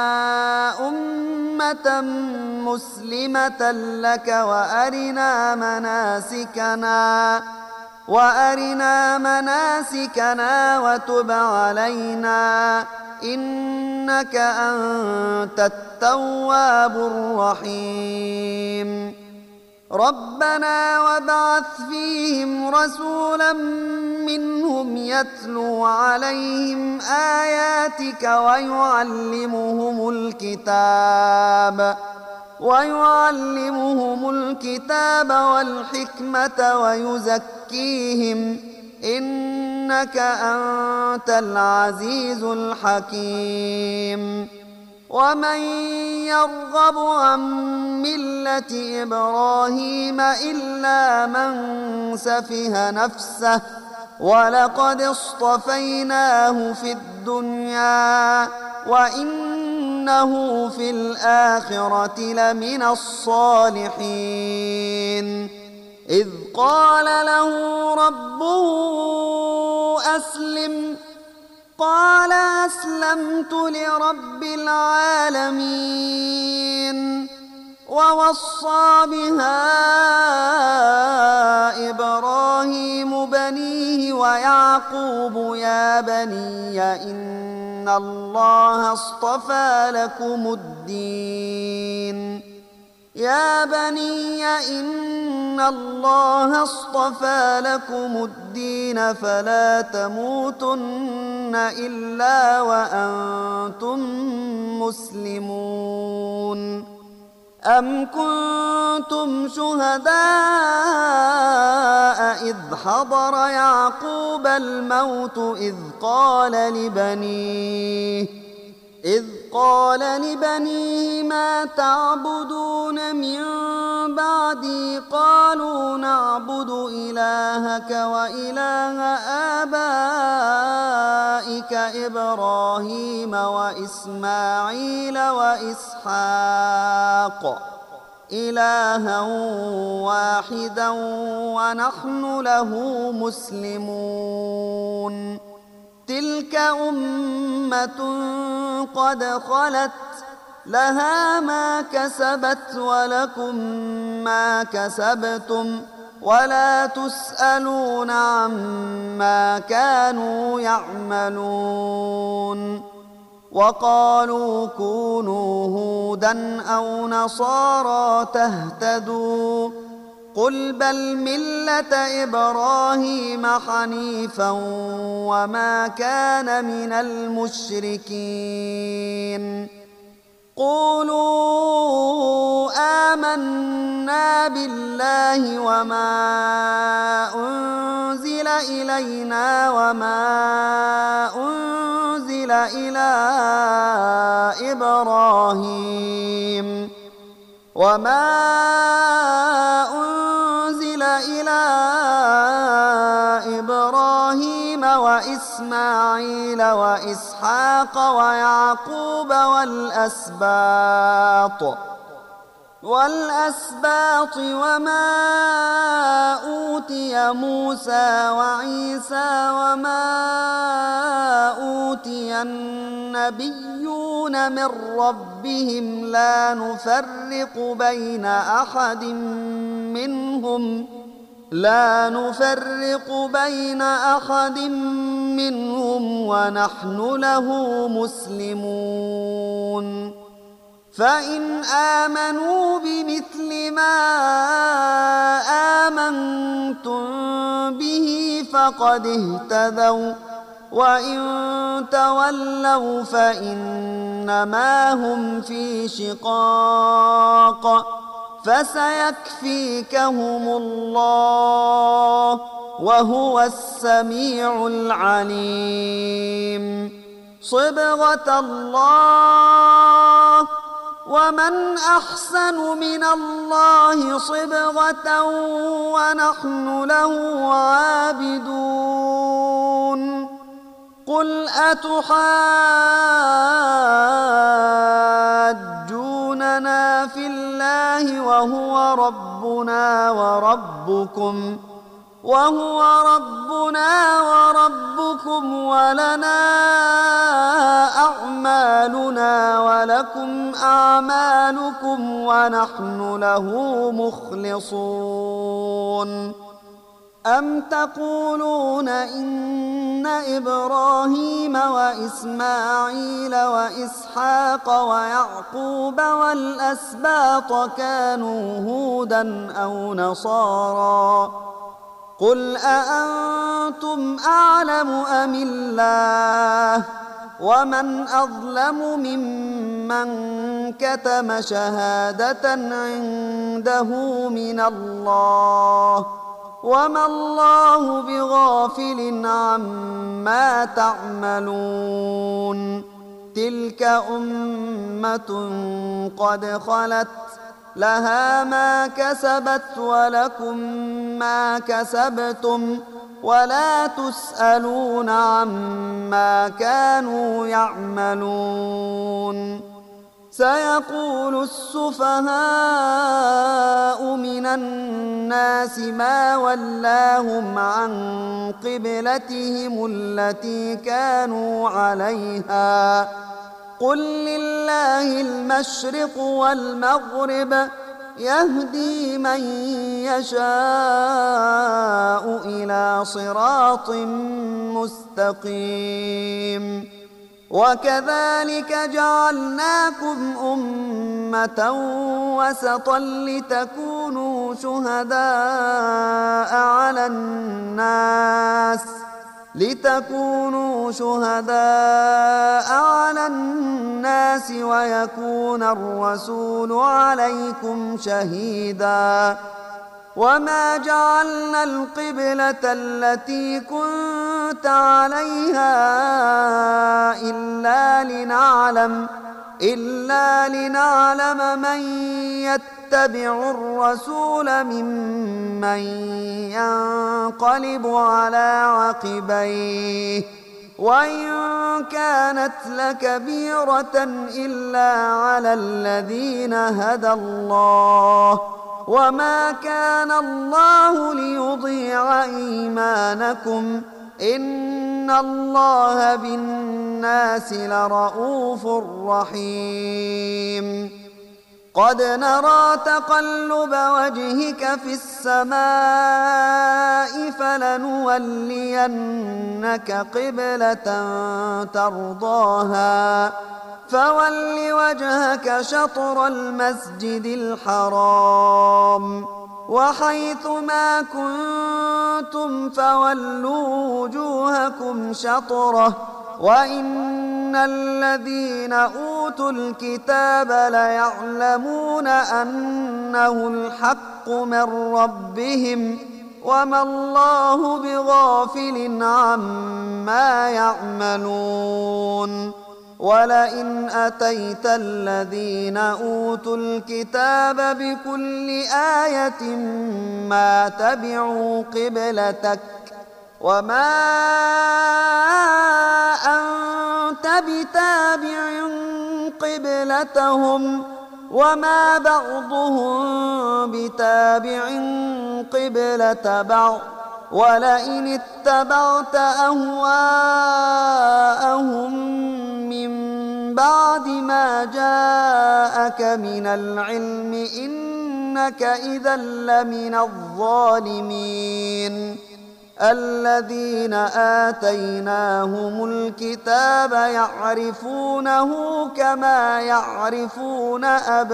أمة مسلمة لك وأرنا مناسكنا وأرنا مناسكنا وتب علينا إنك أنت التواب الرحيم. ربنا وابعث فيهم رسولا منهم يتلو عليهم آياتك ويعلمهم الكتاب ويعلمهم الكتاب والحكمة ويزكيهم إنك أنت العزيز الحكيم. ومن يرغب عن ملة إبراهيم إلا من سفه نفسه ولقد اصطفيناه في الدنيا وإنه في الآخرة لمن الصالحين. إذ قال له ربه أسلم قال أسلمت لرب العالمين. ووصى بها إبراهيم بنيه ويعقوب يا بني إن الله اصطفى لكم الدين يا بني إن الله اصطفى لكم الدين فلا تموتن إلا وأنتم مسلمون. أم كنتم شهداء إذ حضر يعقوب الموت إذ قال لبنيه إذ قال لبنيه ما تعبدون من بعدي قالوا نعبد إلهك وإله آبائك إبراهيم وإسماعيل وإسحاق إلها واحدا ونحن له مسلمون. تلك أمة قد خلت لها ما كسبت ولكم ما كسبتم ولا تسألون عما كانوا يعملون. وقالوا كونوا هودا أو نصارى تهتدوا قل بل ملة إبراهيم حنيفا وما كان من المشركين. قولوا آمنا بالله وما أنزل إلينا وما أنزل إلى إبراهيم وما أنزل إلى إبراهيم وإسماعيل وإسحاق ويعقوب والأسباط والأسباط وما أوتي موسى وعيسى وما أوتي النبيون من ربهم لا نفرق بين أحد منهم لا نفرق بين أحد منهم ونحن له مسلمون فإن آمنوا بمثل ما آمنتم به فقد اهتدوا وإن تولوا فإنما هم في شقاق فسيكفيكهم الله وهو السميع العليم صبغة الله ومن أحسن من الله صبغة ونحن له عابدون قل أتحاجوننا في الله وهو ربنا وربكم وهو ربنا وربكم ولنا أعمالنا ولكم أعمالكم ونحن له مخلصون أم تقولون إن إبراهيم وإسماعيل وإسحاق ويعقوب والأسباط كانوا هودا أو نصارى قل أأنتم أعلم أم الله ومن أظلم ممن كتم شهادة عنده من الله وما الله بغافل عما تعملون تلك أمة قد خلت لها ما كسبت ولكم ما كسبتم ولا تسألون عما كانوا يعملون سيقول السفهاء من الناس ما ولاهم عن قبلتهم التي كانوا عليها قل لله المشرق والمغرب يهدي من يشاء إلى صراط مستقيم وكذلك جعلناكم أمة وسطا لتكونوا شهداء على الناس لتكونوا شهداء على الناس ويكون الرسول عليكم شهيدا وما جعلنا القبلة التي كنت عليها إلا لنعلم إلا لنعلم من يتبع الرسول ممن ينقلب على عقبيه وإن كانت لكبيرة إلا على الذين هدى الله وما كان الله ليضيع إيمانكم إن الله بالناس لرءوف رحيم قد نرى تقلب وجهك في السماء فلنولينك قبلة ترضاها فول وجهك شطر المسجد الحرام وحيث ما كنتم فولوا وجوهكم شطره وإن الذين أوتوا الكتاب ليعلمون أنه الحق من ربهم وما الله بغافل عما يعملون ولئن أتيت الذين أوتوا الكتاب بكل آية ما تبعوا قبلتك وما أنت بتابع قبلتهم وما بعضهم بتابع قبلة بعض ولئن اتبعت أهواءهم من بعد ما جاءك من العلم إنك إذا لمن الظالمين. الذين آتيناهم الكتاب يعرفونه كما يعرفون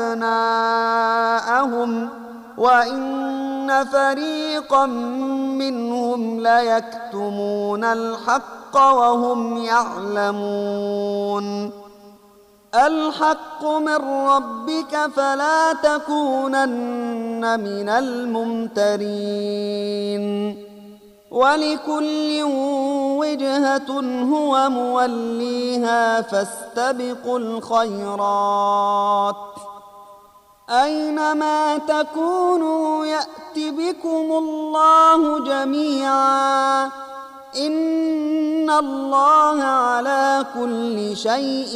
أبناءهم وإن فريقا منهم ليكتمون الحق وهم يعلمون. الحق من ربك فلا تكونن من الممترين. ولكل وجهة هو موليها فاستبقوا الخيرات أينما تكونوا يأت بكم الله جميعا إن الله على كل شيء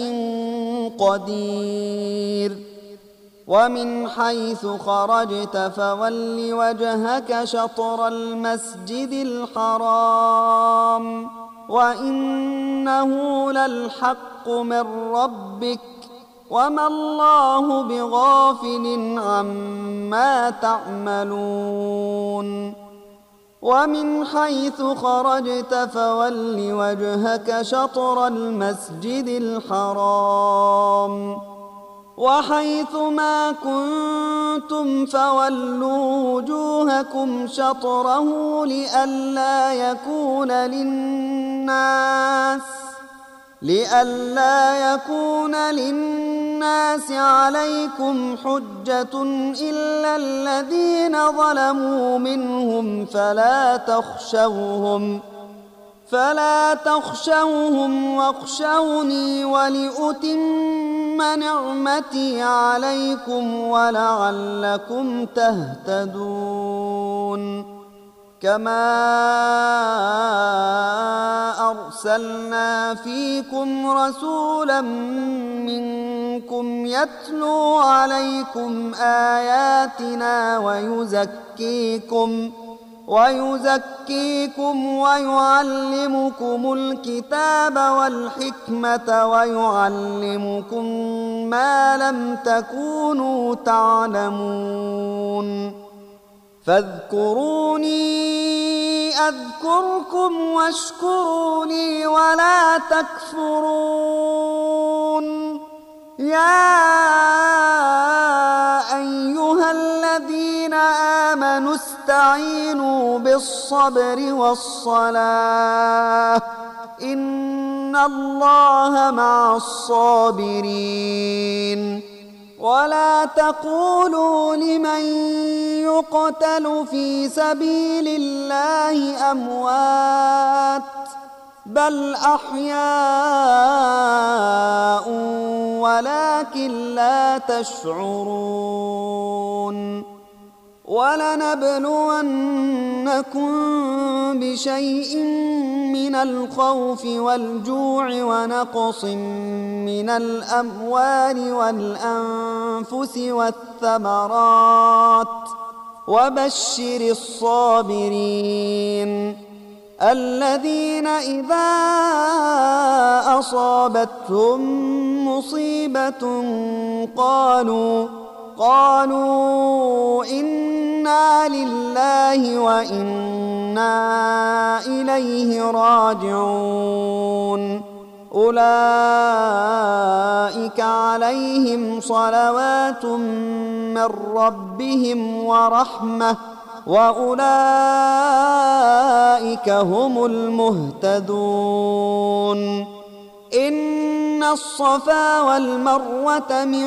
قدير. ومن حيث خرجت فول وجهك شطر المسجد الحرام وإنه للحق من ربك وما الله بغافل عما تعملون. ومن حيث خرجت فول وجهك شطر المسجد الحرام وحيث ما كنتم فولوا وجوهكم شطره لئلا يكون للناس لئلا يكون للناس عليكم حجة إلا الذين ظلموا منهم فلا تخشوهم فلا تخشوهم واخشوني ولأتم نعمتي عليكم ولعلكم تهتدون. كما أرسلنا فيكم رسولا منكم يتلو عليكم آياتنا ويزكيكم ويزكيكم ويعلمكم الكتاب والحكمة ويعلمكم ما لم تكونوا تعلمون. فاذكروني أذكركم واشكروا لي ولا تكفرون. يا أيها الذين آمنوا استعينوا بالصبر والصلاة إن الله مع الصابرين. ولا تقولوا لمن يقتل في سبيل الله أموات بل أحياء ولكن لا تشعرون. ولنبلونكم بشيء من الخوف والجوع ونقص من الأموال والأنفس والثمرات وبشر الصابرين الذين إذا أصابتهم مصيبة قالوا قالوا إنا لله وإنا إليه راجعون. أولئك عليهم صلوات من ربهم ورحمة وأولئك هم المهتدون. إن الصفا والمروة من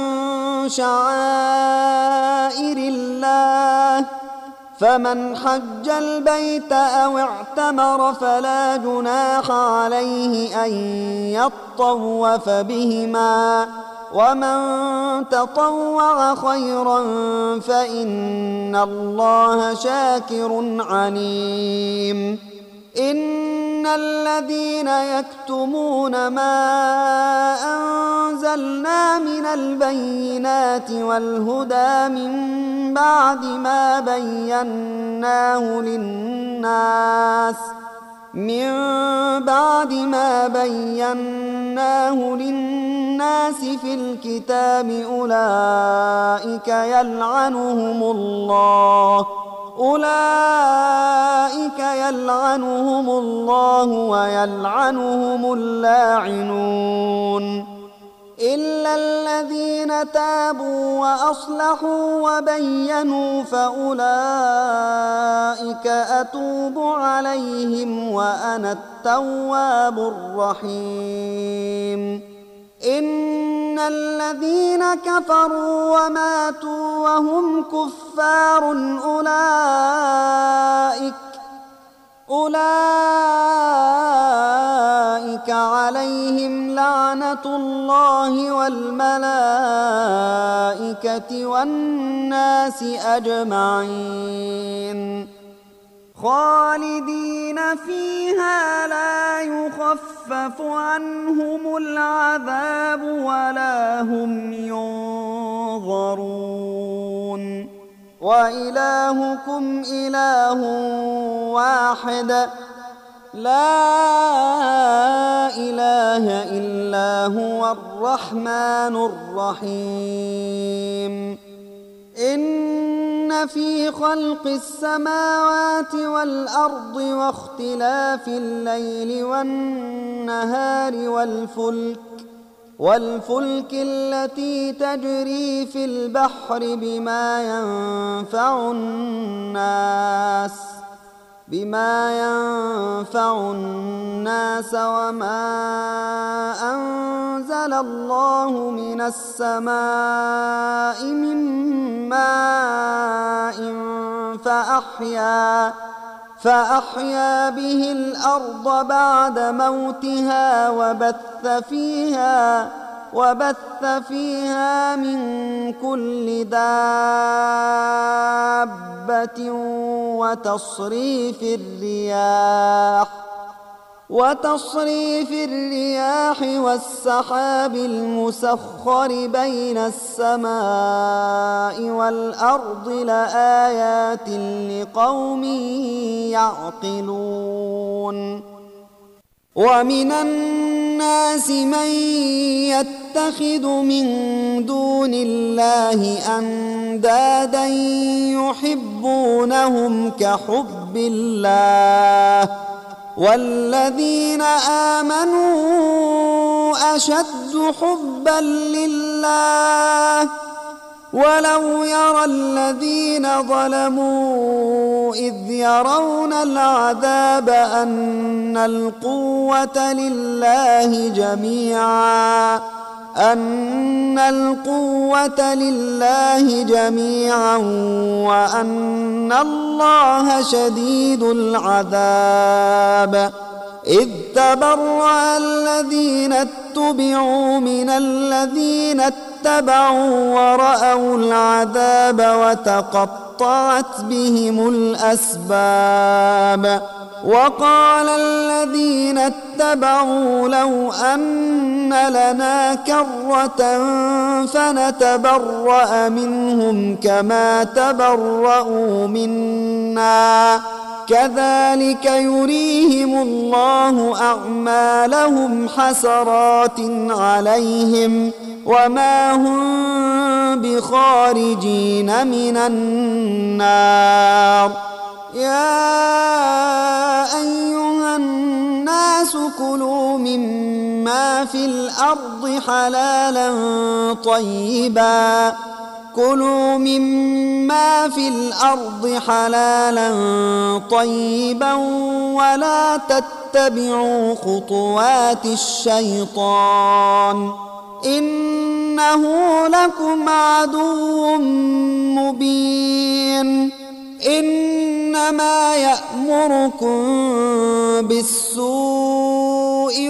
شعائر الله فمن حج البيت أو اعتمر فلا جناح عليه أن يطوف بهما ومن تطوع خيرا فإن الله شاكر عليم. إن الذين يكتمون ما أنزلنا من البينات والهدى من بعد ما بيناه للناس من بعد ما بيناه للناس في الكتاب أولئك يلعنهم الله أولئك يلعنهم الله ويلعنهم اللاعنون إلا الذين تابوا وأصلحوا وبينوا فأولئك أتوب عليهم وأنا التواب الرحيم إن الذين كفروا وماتوا وهم كفار أولئك أولئك عليهم لعنة الله والملائكة والناس أجمعين خالدين فيها لا يخفف عنهم العذاب ولا هم ينظرون وإلهكم إله واحد لا إله إلا هو الرحمن الرحيم إن في خلق السماوات والأرض واختلاف الليل والنهار والفلك والفلك التي تجري في البحر بما ينفع الناس بما ينفع الناس وما أنزل الله من السماء من ماء فأحيا فأحيا به الأرض بعد موتها وبث فيها وبث فيها من كل دابة وتصريف الرياح وتصريف الرياح والسحاب المسخر بين السماء والأرض لآيات لقوم يعقلون ومن الناس من يتخذ من دون الله أندادا يحبونهم كحب الله والذين آمنوا أشد حبا لله ولو يرى الذين ظلموا إذ يرون العذاب أن القوة لله جميعا أن القوة لله جميعا وأن الله شديد العذاب إذ تبرأ الذين اتبعوا من الذين اتبعوا ورأوا العذاب وتقطعت بهم الأسباب وقال الذين اتبعوا لو أن لنا كرة فنتبرأ منهم كما تبرأوا منا كذلك يريهم الله أعمالهم حسرات عليهم وما هم بخارجين من النار يا أيها الناس كلوا مما في الأرض حلالا طيبا كلوا مما في الأرض حلالا طيبا ولا تتبعوا خطوات الشيطان إنه لكم عدو مبين إنما يأمركم بالسوء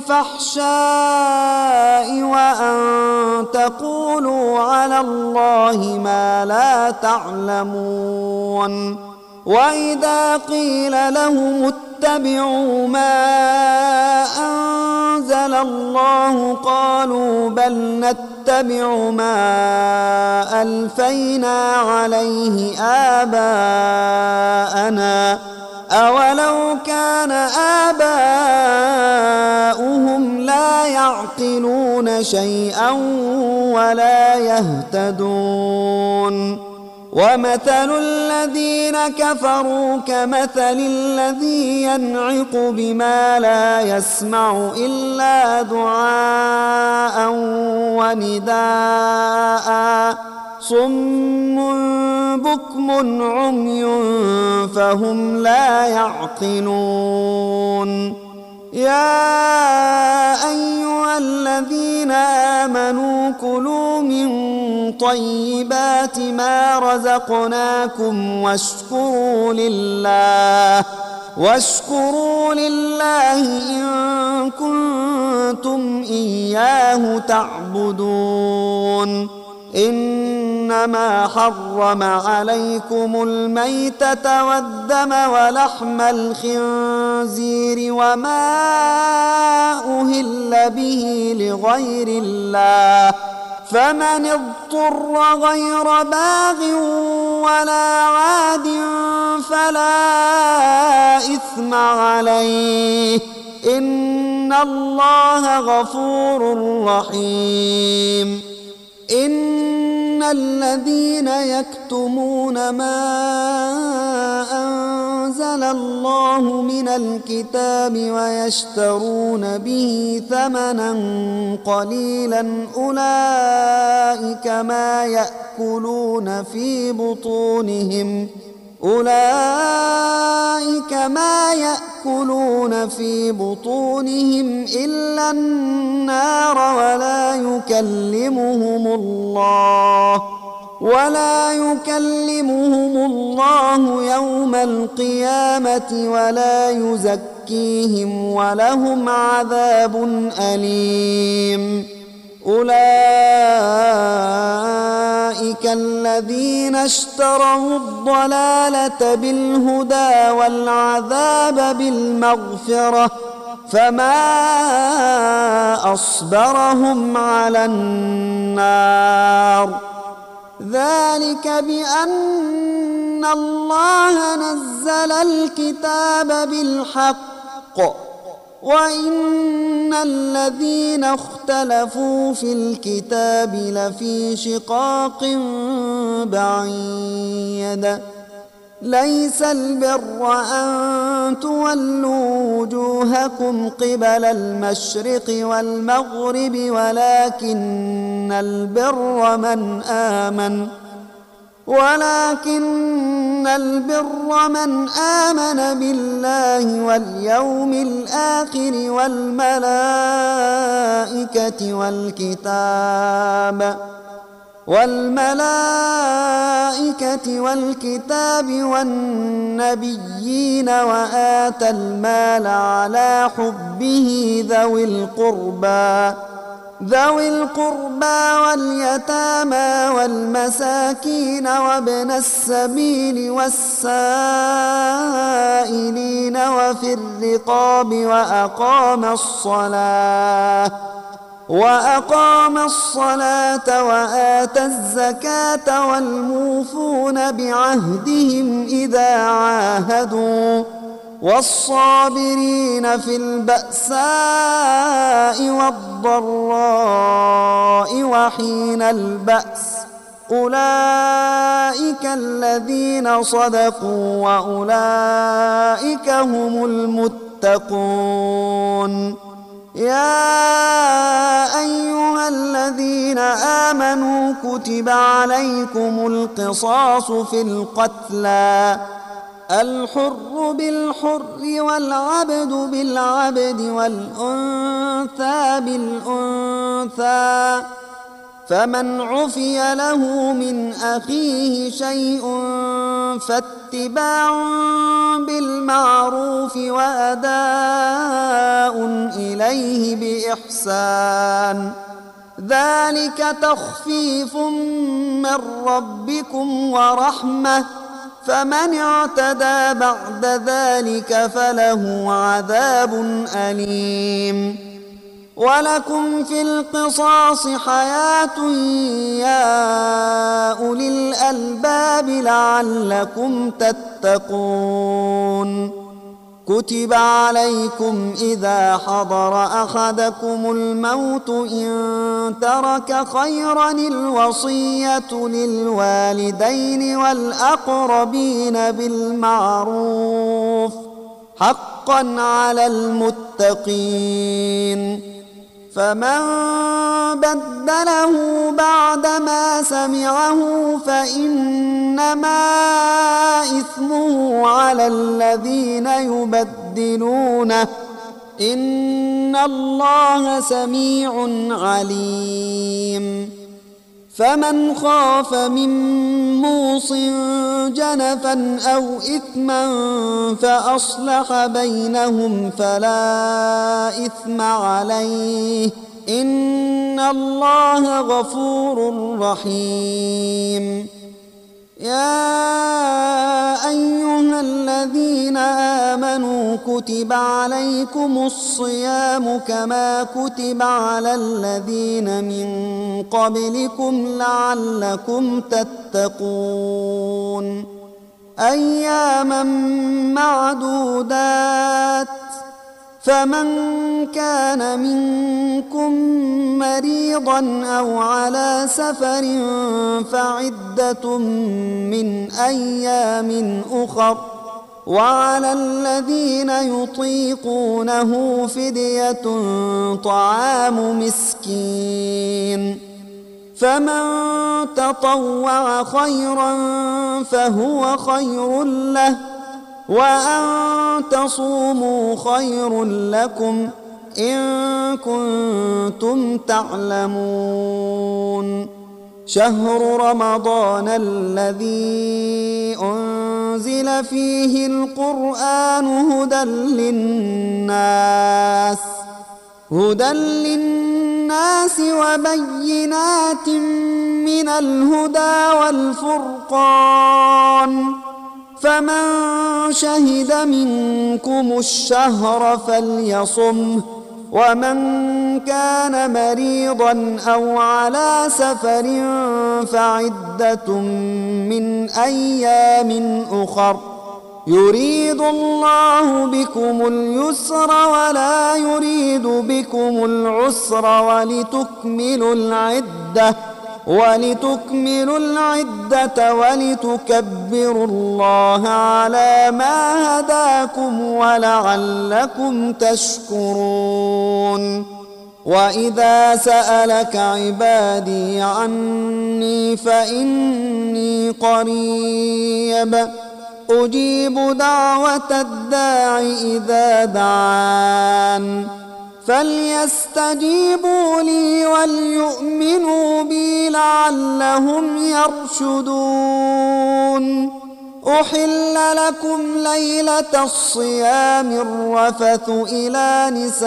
والفحشاء وأن تقولوا على الله ما لا تعلمون وإذا قيل لهم اتبعوا ما أنزل الله قالوا بل نتبع ما ألفينا عليه آباءنا أولو كان آباؤهم لا يعقلون شيئا ولا يهتدون ومثل الذين كفروا كمثل الذي ينعق بما لا يسمع إلا دعاء ونداء صم بكم عمي فهم لا يعقلون يا أيها الذين آمنوا كلوا من طيبات ما رزقناكم واشكروا لله واشكروا لله إن كنتم إياه تعبدون إنما حرم عليكم الميتة والدم ولحم الخنزير وما أهل به لغير الله فمن اضطر غير باغ ولا عاد فلا إثم عليه إن الله غفور رحيم إن الذين يكتمون ما أنزل الله من الكتاب ويشترون به ثمنا قليلا أولئك ما يأكلون في بطونهم أولئك ما يأكلون في بطونهم إلا النار ولا يكلمهم الله ولا يكلمهم الله يوم القيامة ولا يزكيهم ولهم عذاب أليم أولئك الذين اشتروا الضلالة بالهدى والعذاب بالمغفرة فما أصبرهم على النار ذلك بأن الله نزل الكتاب بالحق وإن الذين اختلفوا في الكتاب لفي شقاق بعيد ليس البر أن تولوا وجوهكم قبل المشرق والمغرب ولكن البر من آمن ولكن البر من آمن بالله واليوم الآخر والملائكة والكتاب والملائكة والكتاب والنبيين وآتى المال على حبه ذوي القربى ذوي القربى واليتامى والمساكين وابن السبيل والسائلين وفي الرقاب وأقام الصلاة وأقام الصلاة وآتى الزكاة والموفون بعهدهم إذا عاهدوا والصابرين في البأساء والضراء وحين البأس أولئك الذين صدقوا وأولئك هم المتقون يا أيها الذين آمنوا كتب عليكم القصاص في القتلى الحر بالحر والعبد بالعبد والأنثى بالأنثى فمن عفي له من أخيه شيء فاتباع بالمعروف وأداء إليه بإحسان ذلك تخفيف من ربكم ورحمة فمن اعتدى بعد ذلك فله عذاب أليم. ولكم في القصاص حياة يا أولي الألباب لعلكم تتقون. كتب عليكم إذا حضر أحدكم الموت إن ترك خيرا الوصية للوالدين والأقربين بالمعروف حقا على المتقين. فمن بدله بعدما سمعه فإنما إثمه على الذين يبدلونه إن الله سميع عليم. فمن خاف من موص جنفا أو إثما فأصلح بينهم فلا إثم عليه إن الله غفور رحيم. يا أيها الذين آمنوا كتب عليكم الصيام كما كتب على الذين من قبلكم لعلكم تتقون. أياما معدودات فمن كان منكم مريضا أو على سفر فعدة من أيام أخر وعلى الذين يطيقونه فدية طعام مسكين فمن تطوع خيرا فهو خير له وأن تصوموا خير لكم إن كنتم تعلمون. شهر رمضان الذي أنزل فيه القرآن هدى للناس هدى للناس وبينات من الهدى والفرقان فمن شهد منكم الشهر فليصمه ومن كان مريضا أو على سفر فعدة من أيام أخر يريد الله بكم اليسر ولا يريد بكم العسر ولتكملوا العدة ولتكملوا العدة ولتكبروا الله على ما هداكم ولعلكم تشكرون. وإذا سألك عبادي عني فإني قريب أجيب دعوة الداع إذا دعان فليستجيبوا لي وليؤمنوا بي لعلهم يرشدون. أحل لكم ليلة الصيام الرفث إلى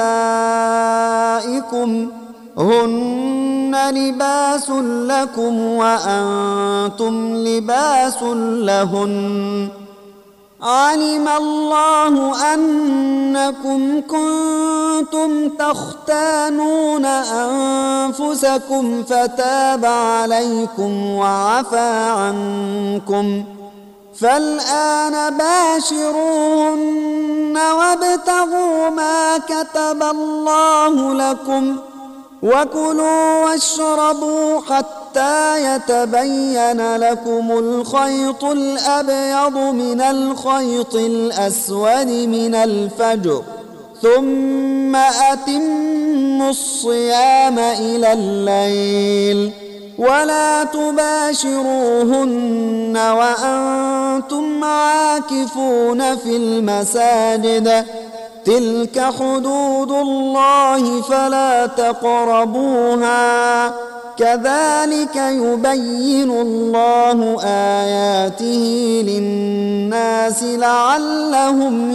نسائكم هن لباس لكم وأنتم لباس لهن علم الله أنكم كنتم تختانون أنفسكم فتاب عليكم وعفى عنكم فالآن باشروهن وابتغوا ما كتب الله لكم وكلوا واشربوا حتى يتبين لكم الخيط الأبيض من الخيط الأسود من الفجر ثم أتموا الصيام إلى الليل ولا تباشروهن وأنتم عاكفون في المساجد تلك حدود الله فلا تقربوها كذلك يبين الله آياته للناس لعلهم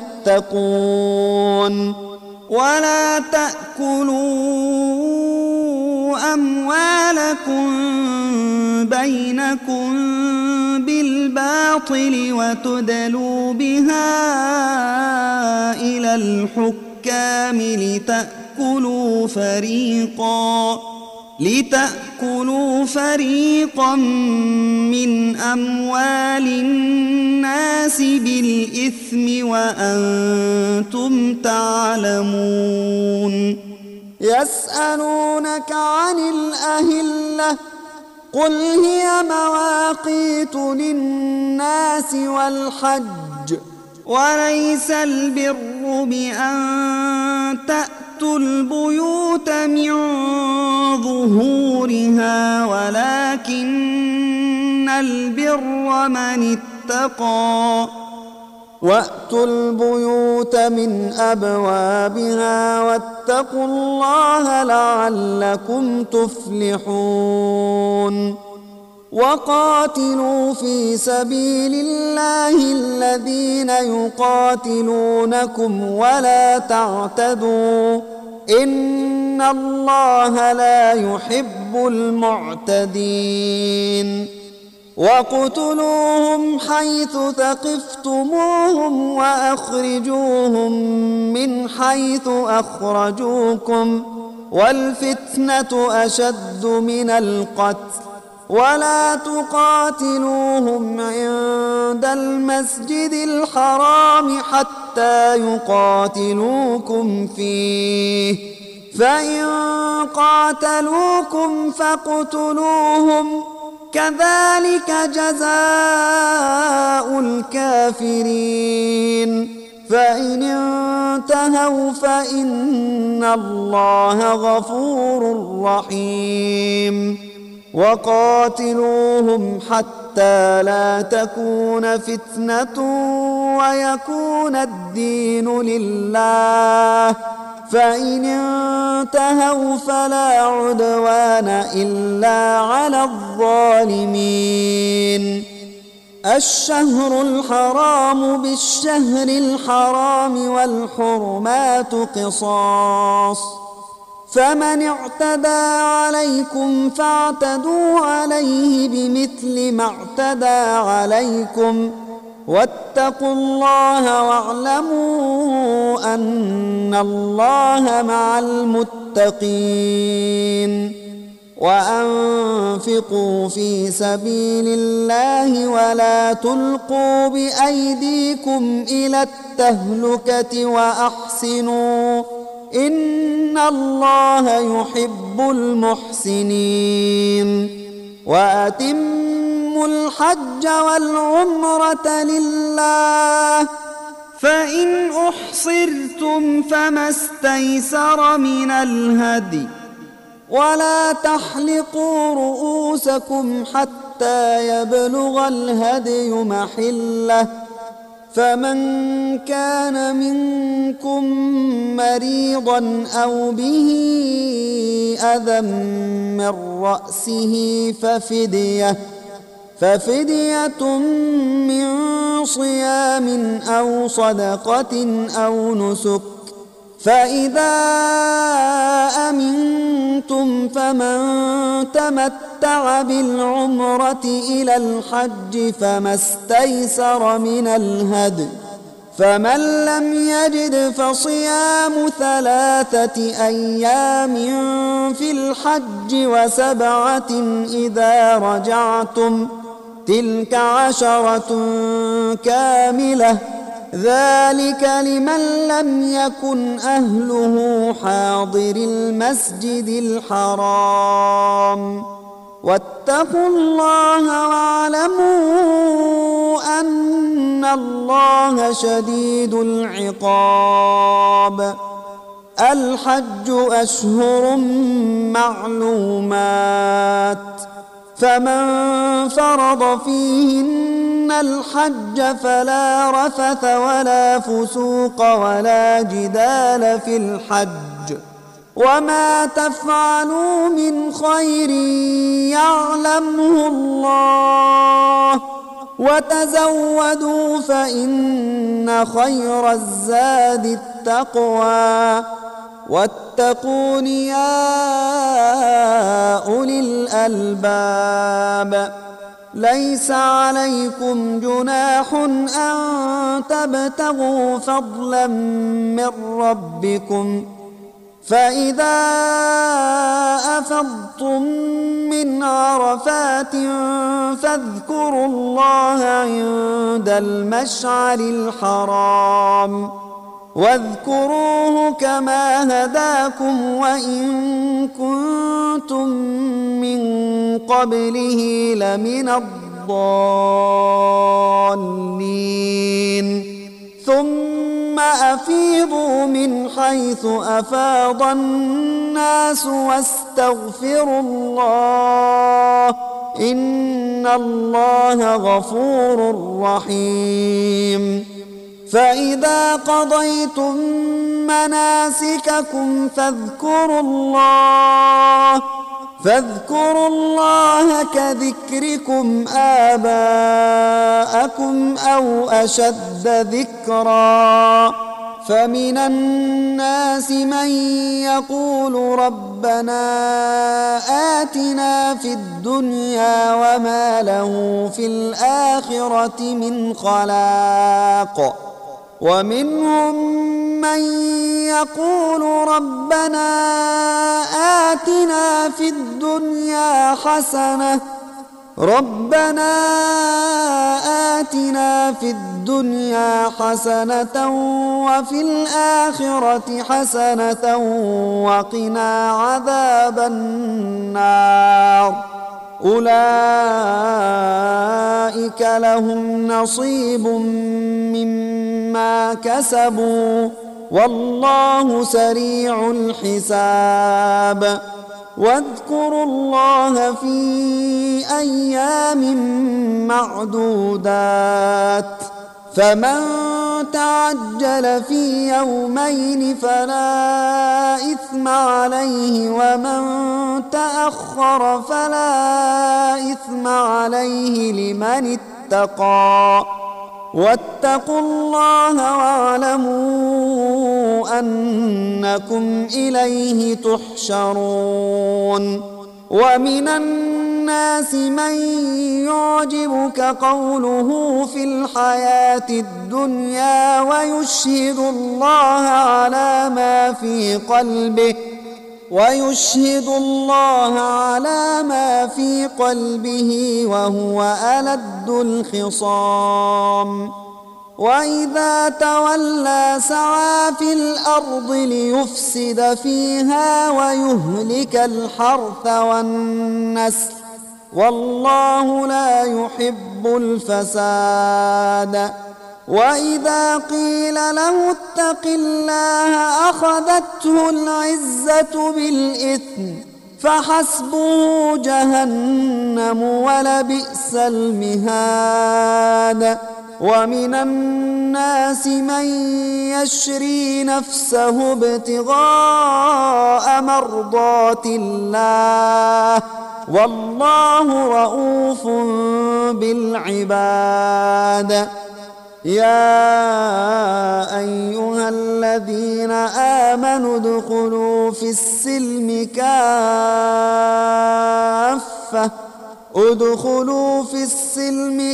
يتقون. ولا تأكلوا أموالكم بينكم بالباطل وتدلوا بها إلى الحكام لتأكلوا فريقا لتأكلوا فريقا من أموال الناس بالإثم وأنتم تعلمون. يسألونك عن الأهلة قل هي مواقيت للناس والحج وليس البر بأن تأتوا البيوت من ظهورها ولكن البر من اتقى وأتوا البيوت من أبوابها واتقوا الله لعلكم تفلحون. وقاتلوا في سبيل الله الذين يقاتلونكم ولا تعتدوا إن الله لا يحب المعتدين. وَاقْتُلُوهُمْ حَيْثُ ثَقِفْتُمُوهُمْ وَأَخْرِجُوهُمْ مِنْ حَيْثُ أَخْرَجُوكُمْ وَالْفِتْنَةُ أَشَدُّ مِنَ الْقَتْلِ وَلَا تُقَاتِلُوهُمْ عِندَ الْمَسْجِدِ الْحَرَامِ حَتَّى يُقَاتِلُوكُمْ فِيهِ فَإِنْ قَاتَلُوكُمْ فَاقْتُلُوهُمْ كذلك جزاء الكافرين. فإن انتهوا فإن الله غفور رحيم. وقاتلوهم حتى لا تكون فتنة ويكون الدين لله فإن انتهوا فلا عدوان إلا على الظالمين. الشهر الحرام بالشهر الحرام والحرمات قصاص فمن اعتدى عليكم فاعتدوا عليه بمثل ما اعتدى عليكم واتقوا الله واعلموا أن الله مع المتقين. وأنفقوا في سبيل الله ولا تلقوا بأيديكم إلى التهلكة وأحسنوا إن الله يحب المحسنين. وأتموا الحج والعمرة لله فإن أحصرتم فما استيسر من الهدي ولا تحلقوا رؤوسكم حتى يبلغ الهدي محله فمن كان منكم مريضا أو به أذى من رأسه ففدية ففدية من صيام أو صدقة أو نسك فإذا أمنتم فمن تمتع بالعمرة إلى الحج فما استيسر من الهدي فمن لم يجد فصيام ثلاثة أيام في الحج وسبعة إذا رجعتم تلك عشرة كاملة ذلك لمن لم يكن أهله حاضر المسجد الحرام واتقوا الله واعلموا أن الله شديد العقاب. الحج أشهر معلومات فمن فرض فيهن الحج فلا رفث ولا فسوق ولا جدال في الحج وما تفعلوا من خير يعلمه الله وتزودوا فإن خير الزاد التقوى واتقون يا أولي الألباب. ليس عليكم جناح أن تبتغوا فضلا من ربكم فإذا أفضتم من عرفات فاذكروا الله عند المشعر الحرام واذكروه كما هداكم وإن كنتم من قبله لمن الضالين ثم أفيضوا من حيث أفاض الناس واستغفروا الله إن الله غفور رحيم فإذا قضيتم مناسككم فاذكروا الله فاذكروا الله كذكركم آباءكم أو أشد ذكرا فمن الناس من يقول ربنا آتنا في الدنيا وما له في الآخرة من خلاق ومنهم من يقول ربنا آتنا في الدنيا حسنة ربنا آتنا في الدنيا حسنة وفي الآخرة حسنة وقنا عذاب النار أولئك لهم نصيب مما كسبوا والله سريع الحساب واذكروا الله في أيام معدودات فمن تعجل في يومين فلا إثم عليه ومن تأخر فلا إثم عليه لمن اتقى واتقوا الله واعلموا أنكم إليه تحشرون ومن الناس من يعجبك قوله في الحياة الدنيا ويشهد الله على ما في قلبه ويشهد الله على ما في قلبه وهو ألد الخصام وإذا تولى سعى في الأرض ليفسد فيها ويهلك الحرث والنسل والله لا يحب الفساد وإذا قيل له اتق الله أخذته العزة بالإثم فحسبه جهنم ولبئس المهاد ومن الناس من يشري نفسه ابتغاء مرضات الله والله رؤوف بالعباد يا أيها الذين آمنوا ادخلوا في السلم كافة ادخلوا في السلم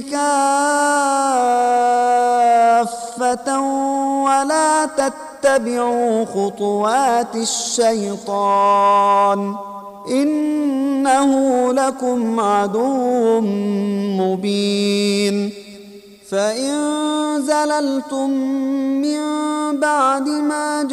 كافة ولا تتبعوا خطوات الشيطان إنه لكم عدو مبين فإن زللتم من بعد ما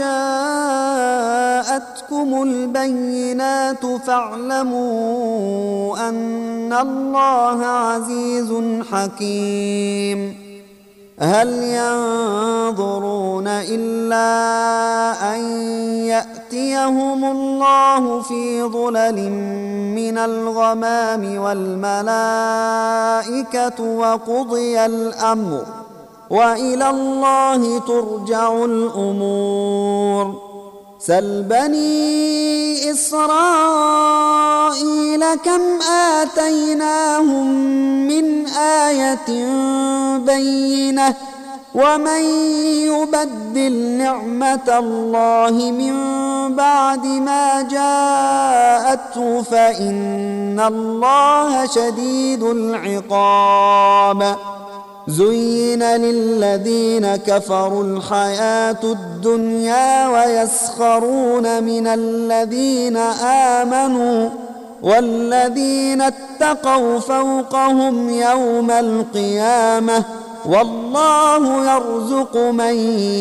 جاءتكم البينات فاعلموا أن الله عزيز حكيم هل ينظرون إلا أن يأتيهم الله في ظلل من الغمام والملائكة وقضي الأمر وإلى الله ترجع الأمور سل بني إسرائيل كم آتيناهم من آية بينة ومن يبدل نعمة الله من بعد ما جاءته فإن الله شديد العقاب. زين للذين كفروا الحياة الدنيا ويسخرون من الذين آمنوا والذين اتقوا فوقهم يوم القيامة والله يرزق من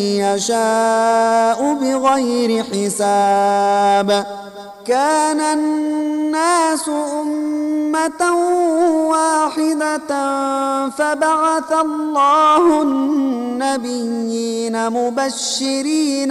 يشاء بغير حساب. كان الناس أمة واحدة فبعث الله النبيين مبشرين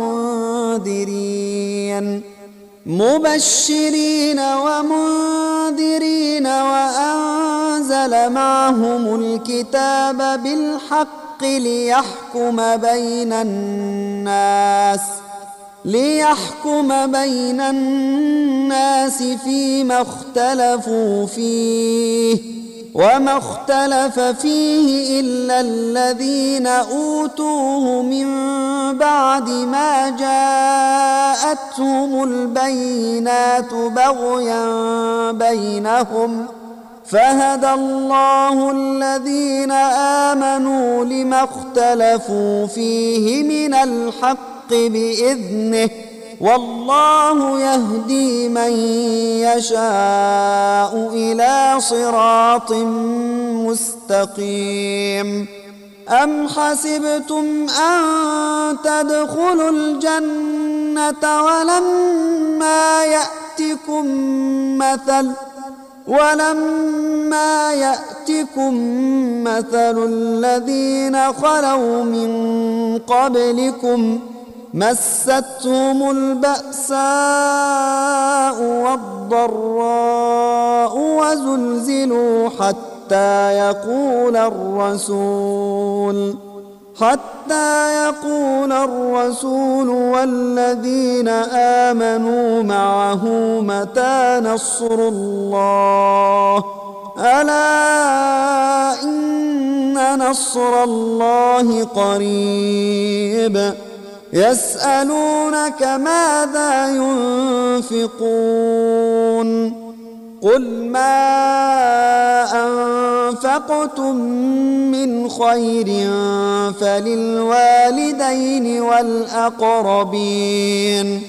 ومنذرين مبشرين ومنذرين وأنزل معهم الكتاب بالحق ليحكم بين الناس ليحكم بين الناس فيما اختلفوا فيه وما اختلف فيه إلا الذين أوتوه من بعد ما جاءتهم البينات بغيا بينهم فهدى الله الذين آمنوا لما اختلفوا فيه من الحق بإذنه والله يهدي من يشاء إلى صراط مستقيم. أم حسبتم أن تدخلوا الجنة ولما يأتكم مثل ولما يأتكم مثل الذين خلوا من قبلكم مستهم البأساء والضراء وزلزلوا حتى يقول الرسول حتى يقول الرسول والذين آمنوا معه متى نصر الله ألا إن نصر الله قريب. يسألونك ماذا ينفقون قل ما أنفقتم من خير فللوالدين والأقربين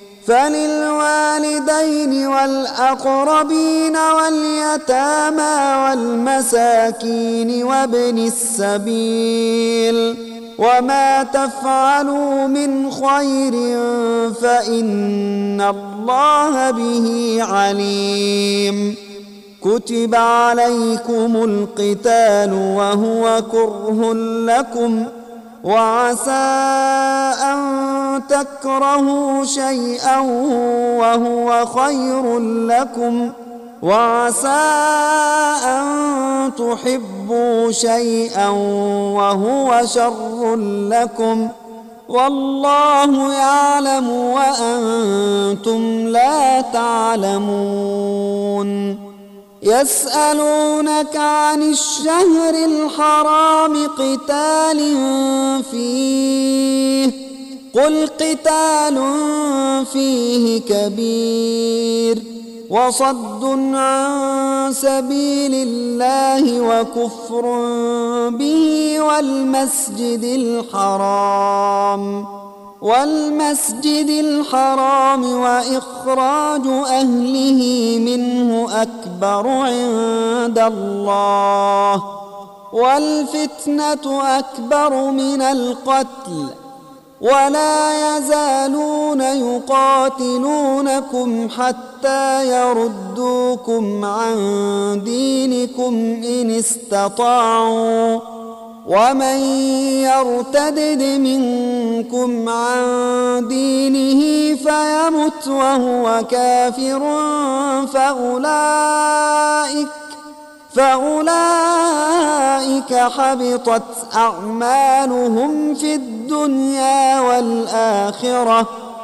فللوالدين والأقربين واليتامى والمساكين وابن السبيل وما تفعلوا من خير فإن الله به عليم. كتب عليكم القتال وهو كره لكم وعسى أن تكرهوا شيئا وهو خير لكم وعسى أن تحبوا شيئا وهو شر لكم والله يعلم وأنتم لا تعلمون. يسألونك عن الشهر الحرام قتال فيه قل قتال فيه كبير وصد عن سبيل الله وكفر به والمسجد الحرام والمسجد الحرام وإخراج أهله منه أكبر عند الله والفتنة أكبر من القتل ولا يزالون يقاتلونكم حتى يردوكم عن دينكم إن استطاعوا ومن يرتدد منكم عن دينه فيمت وهو كافر فأولئك فأولئك حبطت أعمالهم في الدنيا والآخرة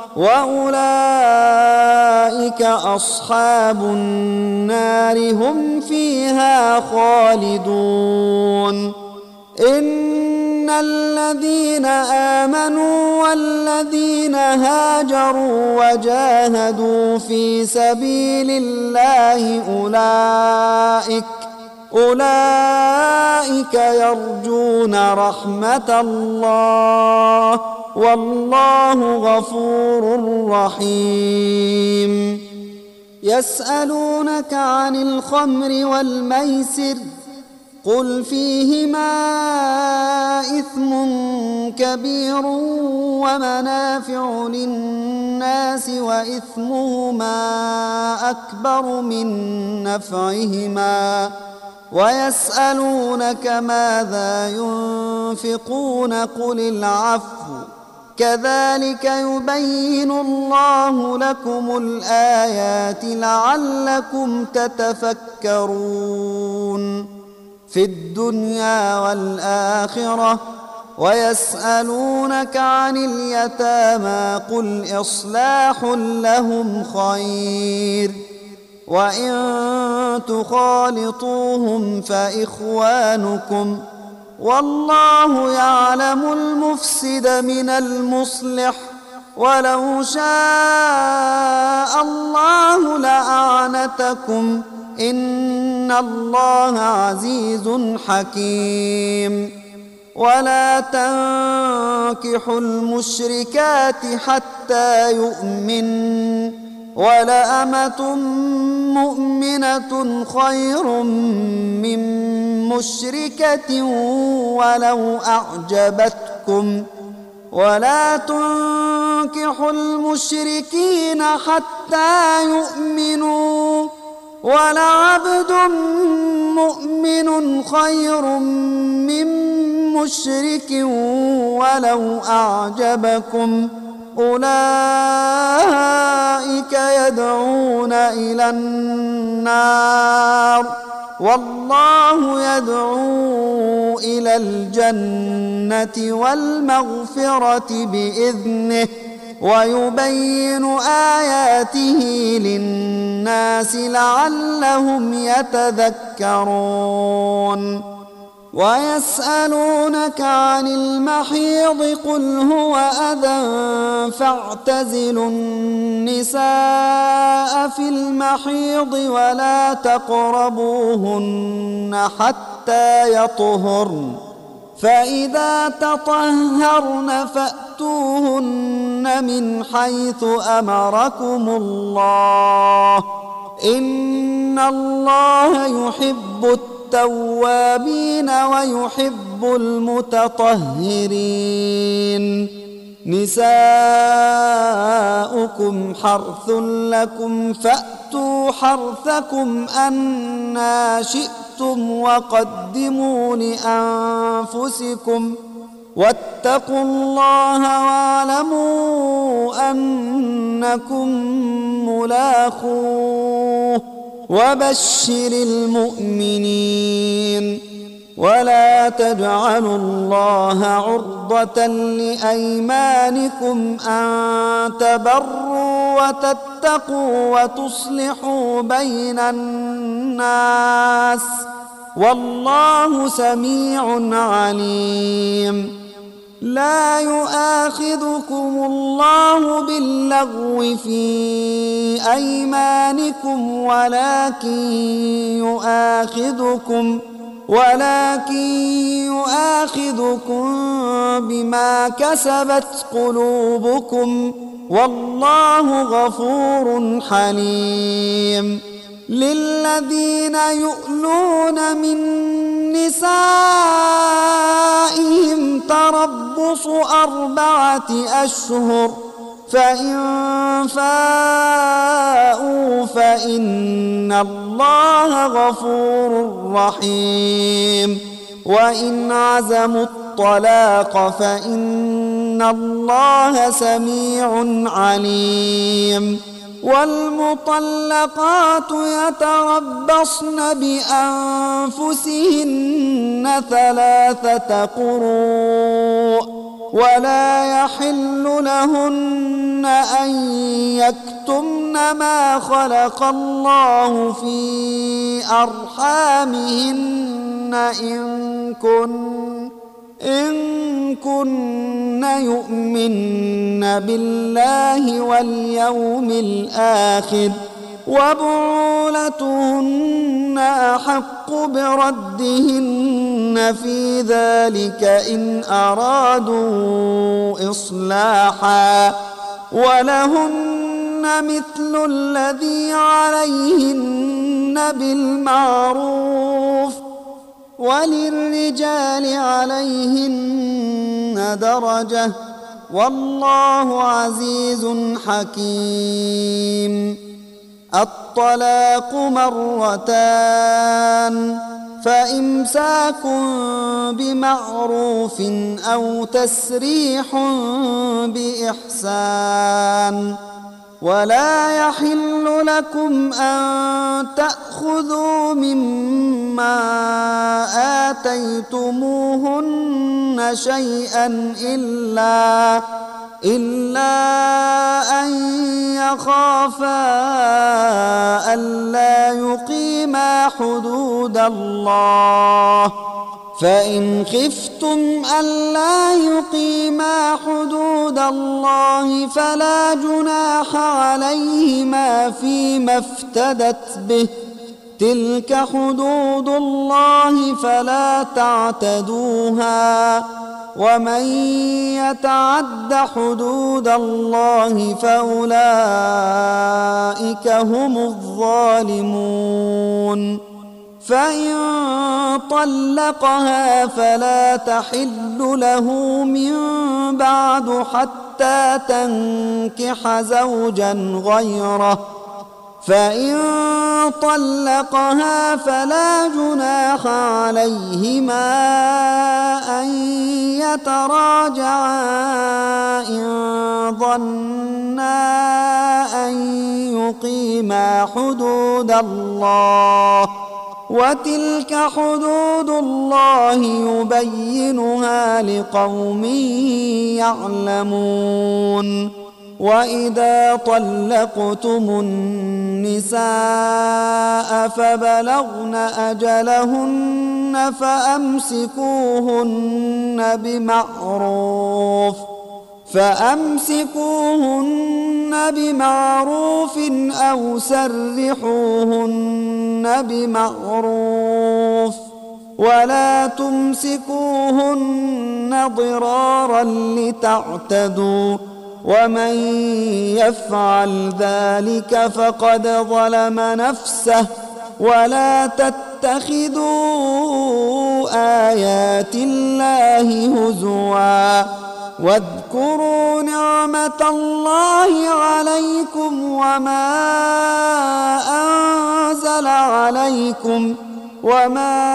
وأولئك أصحاب النار هم فيها خالدون. إن إن الذين آمنوا والذين هاجروا وجاهدوا في سبيل الله أولئك أولئك يرجون رحمة الله والله غفور رحيم. يسألونك عن الخمر والميسر قل فيهما إثم كبير ومنافع للناس وإثمهما أكبر من نفعهما ويسألونك ماذا ينفقون قل العفو كذلك يبين الله لكم الآيات لعلكم تتفكرون في الدنيا والآخرة. ويسألونك عن اليتامى قل إصلاح لهم خير وإن تخالطوهم فإخوانكم والله يعلم المفسد من المصلح ولو شاء الله لأعنتكم إن الله عزيز حكيم. ولا تنكحوا المشركات حتى يؤمن ولأمة مؤمنة خير من مشركة ولو أعجبتكم ولا تنكحوا المشركين حتى يؤمنوا ولعبد مؤمن خير من مشرك ولو أعجبكم أولئك يدعون إلى النار والله يدعو إلى الجنة والمغفرة بإذنه ويبين آياته للناس لعلهم يتذكرون. ويسألونك عن المحيض قل هو أذى فاعتزلوا النساء في المحيض ولا تقربوهن حتى يطهرن فإذا تطهرن فأتوهن من حيث أمركم الله إن الله يحب التوابين ويحب المتطهرين. نساؤكم حرث لكم فأتوا حرثكم أنى شئتم وقدموا لأنفسكم واتقوا الله واعلموا أنكم ملاقوه وبشر المؤمنين. ولا تجعلوا الله عرضة لأيمانكم أن تبروا وتتقوا وتصلحوا بين الناس والله سميع عليم. لا يؤاخذكم الله باللغو في أيمانكم ولكن يؤاخذكم ولكن يؤاخذكم بما كسبت قلوبكم والله غفور حليم. للذين يؤلون من نسائهم تربص أربعة أشهر فإن فاءوا فإن الله غفور رحيم. وإن عزموا الطلاق فإن الله سميع عليم. والمطلقات يتربصن بأنفسهن ثلاثة قروء ولا يحل لهن أن يكتمن ما خلق الله في أرحامهن إن كن إن كن يؤمن بالله واليوم الآخر وبعولتهن أحق بردهن في ذلك إن أرادوا إصلاحا ولهن مثل الذي عليهن بالمعروف وللرجال عليهن درجة والله عزيز حكيم. الطلاق مرتان فإمساك بمعروف أو تسريح بإحسان ولا يحل لكم أن تأخذوا مما آتيتموهن شيئا إلا إلا أن يخافا ألا يقيما حدود الله فإن خفتم ألا يقيما حدود الله فلا جناح عليهما فيما افتدت به تلك حدود الله فلا تعتدوها ومن يتعد حدود الله فأولئك هم الظالمون. فإن طلقها فلا تحل له من بعد حتى تنكح زوجا غيره فإن طلقها فلا جناح عليهما أن يتراجعا إن ظنا أن يقيما حدود الله وتلك حدود الله يبينها لقوم يعلمون. وإذا طلقتم النساء فبلغن أجلهن فأمسكوهن بمعروف فأمسكوهن بمعروف أو سرحوهن بمعروف ولا تمسكوهن ضرارا لتعتدوا ومن يفعل ذلك فقد ظلم نفسه ولا تتخذوا آيات الله هزوا واذكروا نعمة الله عليكم وما أنزل عليكم وما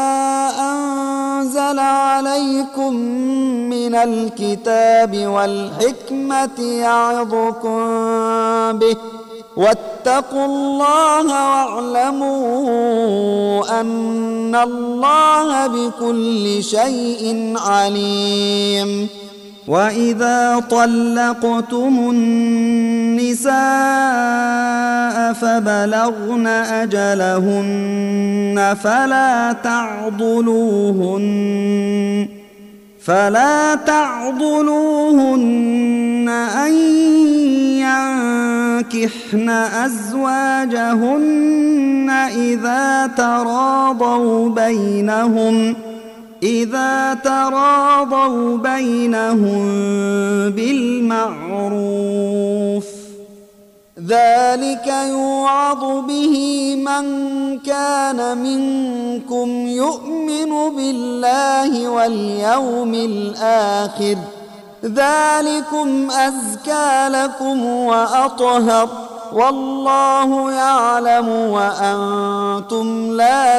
أنزل عليكم من الكتاب والحكمة يعظكم به واتقوا الله واعلموا أن الله بكل شيء عليم. وإذا طلقتم النساء فبلغن أجلهن فلا تعضلوهن فلا تعضلوهن أن ينكحن أزواجهن إذا تراضوا بينهم إذا تراضوا بينهم بالمعروف ذلك يوعظ به من كان منكم يؤمن بالله واليوم الآخر ذلكم أزكى لكم وأطهر والله يعلم وأنتم لا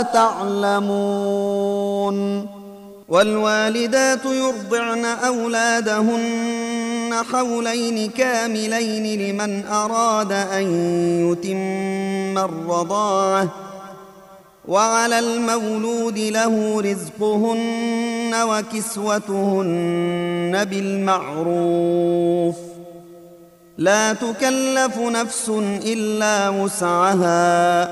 تعلمون. والوالدات يرضعن أولادهن حولين كاملين لمن أراد أن يتم الرضاعة وعلى المولود له رزقهن وكسوتهن بالمعروف لا تكلف نفس إلا وسعها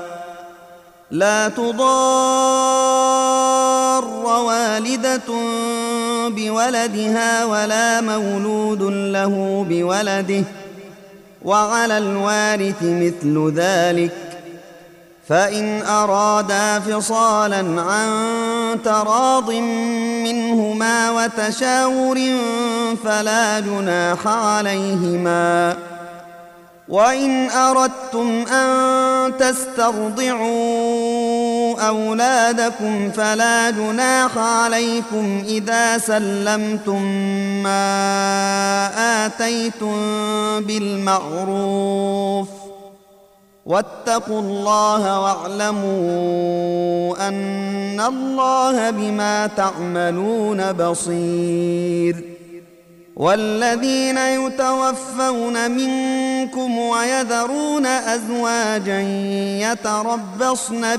لا تضار والدة بولدها ولا مولود له بولده وعلى الوارث مثل ذلك فإن أرادا فصالا عن تراض منهما وتشاور فلا جناح عليهما وإن أردتم أن تسترضعوا أولادكم فلا جناح عليكم إذا سلمتم ما آتيتم بالمعروف واتقوا الله واعلموا أن الله بما تعملون بصير والذين يتوفون منكم ويذرون أزواجا يتربصن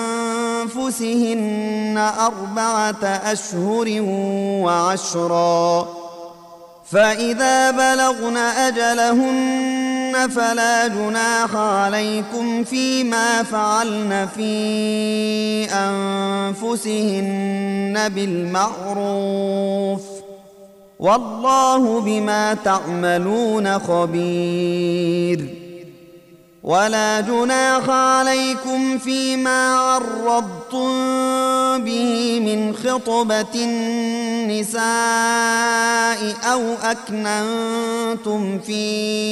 بأنفسهن أربعة أشهر وعشرا فإذا بلغن أجلهن فلا جناح عليكم فيما فعلن في أنفسهن بالمعروف والله بما تعملون خبير ولا جناح عليكم فيما عرضتم به من خطبة النساء أو أكننتم في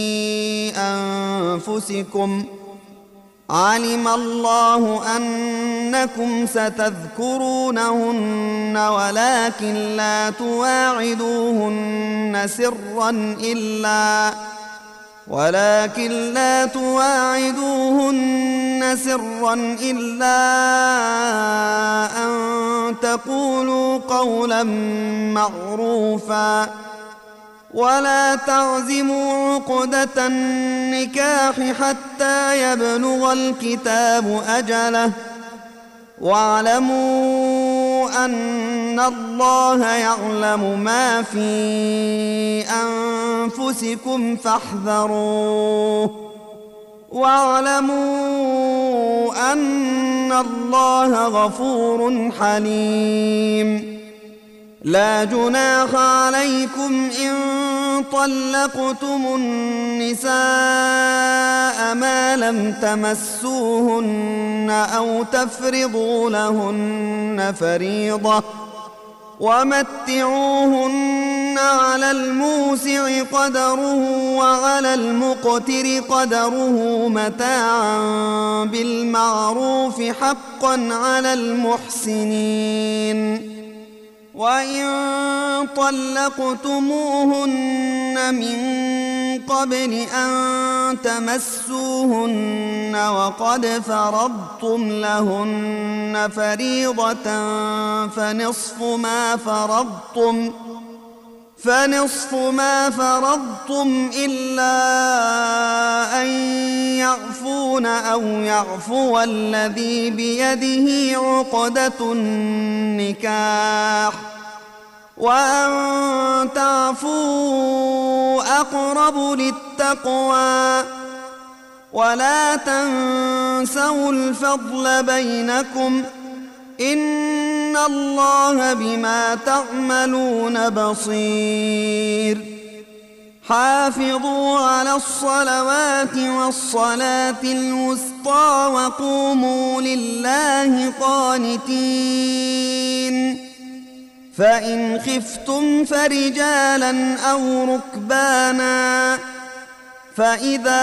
أنفسكم علم الله أنكم ستذكرونهن ولكن لا تواعدوهن سرا إلا ولكن لا تواعدوهن سرا إلا أن تقولوا قولا معروفا ولا تعزموا عقدة النكاح حتى يبلغ الكتاب أجله واعلموا أن الله يعلم ما في أنفسكم فاحذروه واعلموا أن الله غفور حليم لا جناح عليكم إن طلقتم النساء ما لم تمسوهن أو تفرضوا لهن فريضة ومتعوهن على الموسع قدره وعلى المقتر قدره متاعا بالمعروف حقا على المحسنين وإن طلقتموهن من قبل أن تمسوهن وقد فرضتم لهن فريضة فنصف ما فرضتم فنصف ما فرضتم إلا أن يعفون أو يعفو الذي بيده عقدة النكاح وأن تعفوا أقرب للتقوى ولا تنسوا الفضل بينكم إن الله بما تعملون بصير حافظوا على الصلوات والصلاة الوسطى وقوموا لله قانتين فإن خفتم فرجالا أو ركبانا فإذا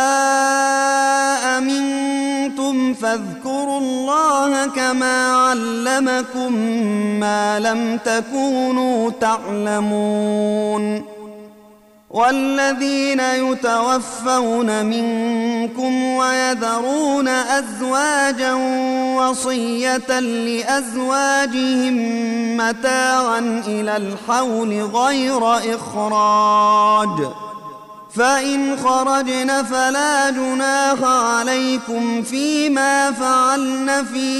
أمنتم فاذكروا الله كما علمكم ما لم تكونوا تعلمون والذين يتوفون منكم ويذرون أزواجا وصية لأزواجهم متاعا إلى الحول غير إخراج فإن خرجن فلا جناح عليكم فيما فعلن في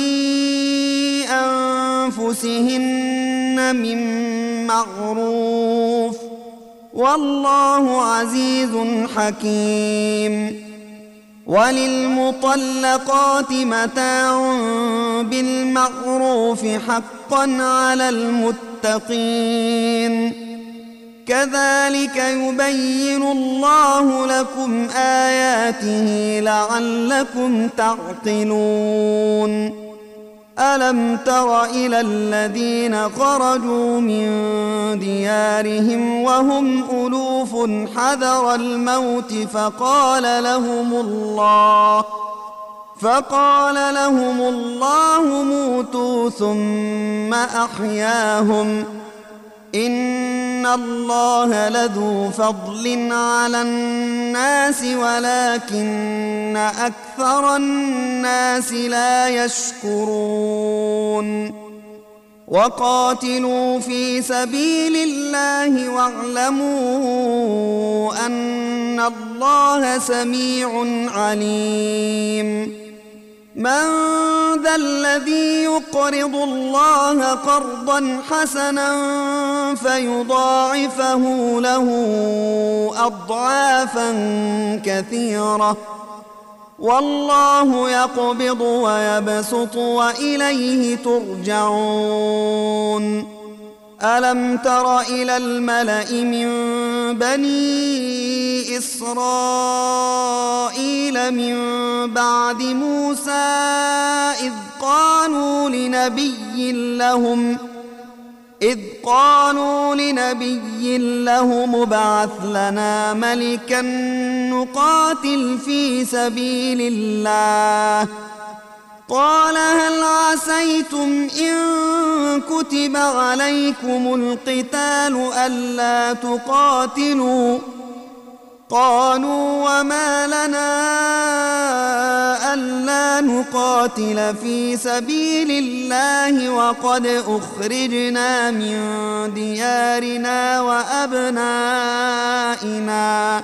أنفسهن من معروف والله عزيز حكيم وللمطلقات متاع بالمعروف حقا على المتقين المتقين كذلك يبين الله لكم آياته لعلكم تعقلون ألم تر إلى الذين خرجوا من ديارهم وهم ألوف حذر الموت فقال لهم الله فقال لهم الله موتوا ثم أحياهم إن الله لذو فضل على الناس ولكن أكثر الناس لا يشكرون وقاتلوا في سبيل الله واعلموا أن الله سميع عليم من ذا الذي يقرض الله قرضا حسنا فيضاعفه له أضعافا كثيرة والله يقبض ويبسط وإليه ترجعون ألم تر إلى الملأ من بني إسرائيل من بعد موسى إذ قالوا لنبي لهم إذ قالوا لنبي لهم ابعث لنا ملكا نقاتل في سبيل الله قال هل عسيتم إن كتب عليكم القتال ألا تقاتلوا قالوا وما لنا ألا نقاتل في سبيل الله وقد أخرجنا من ديارنا وأبنائنا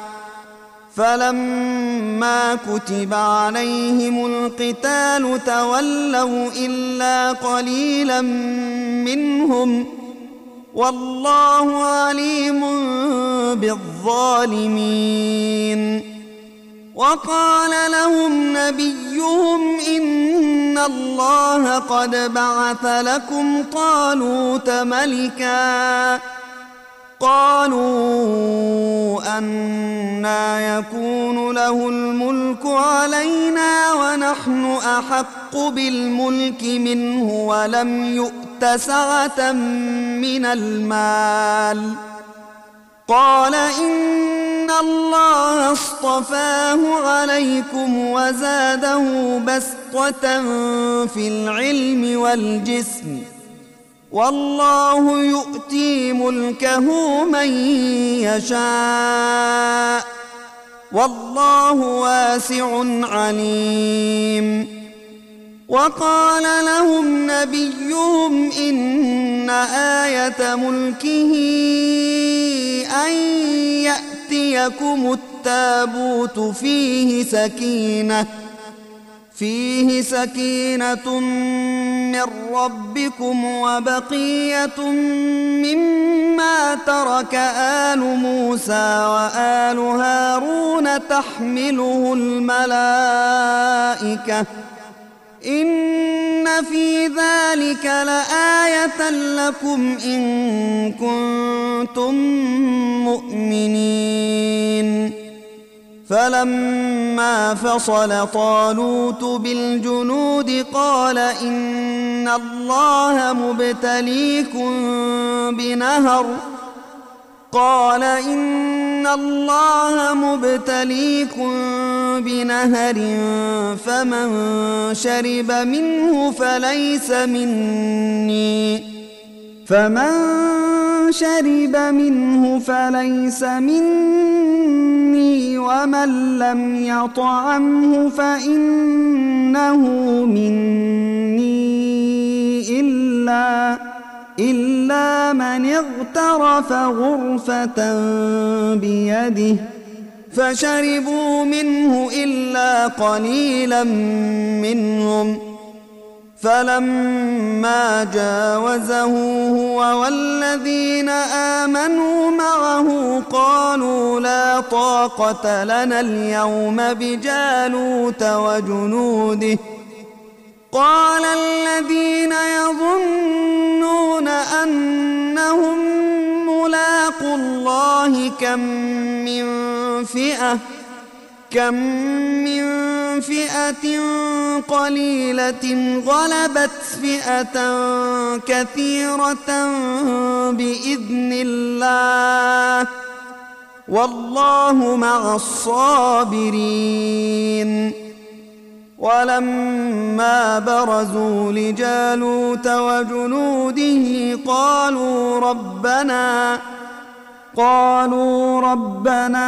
فلما كتب عليهم القتال تولوا إلا قليلا منهم والله عليم بالظالمين وقال لهم نبيهم إن الله قد بعث لكم طالوت ملكا قالوا أنى يكون له الملك علينا ونحن أحق بالملك منه ولم يؤت سعة من المال قال إن الله اصطفاه عليكم وزاده بسطة في العلم والجسم والله يؤتي ملكه من يشاء والله واسع عليم وقال لهم نبيهم إن آية ملكه أن يأتيكم التابوت فيه سكينة فيه سكينة من ربكم وبقية مما ترك آل موسى وآل هارون تحمله الملائكة إن في ذلك لآية لكم إن كنتم مؤمنين فلما فصل طالوت بالجنود قال إن الله مبتليكم بنهر قال إن الله مبتليكم بنهر فمن شرب منه فليس مني فمن شرب منه فليس مني ومن لم يطعمه فإنه مني إلا إلا من اغترف غرفة بيده فشربوا منه إلا قليلا منهم فلما جاوزه هو والذين آمنوا معه قالوا لا طاقة لنا اليوم بجالوت وجنوده قال الذين يظنون أنهم ملاقو الله كم من فئة كم من فئة قليلة غلبت فئة كثيرة بإذن الله والله مع الصابرين. ولما برزوا لجالوت وجنوده قالوا ربنا قالوا ربنا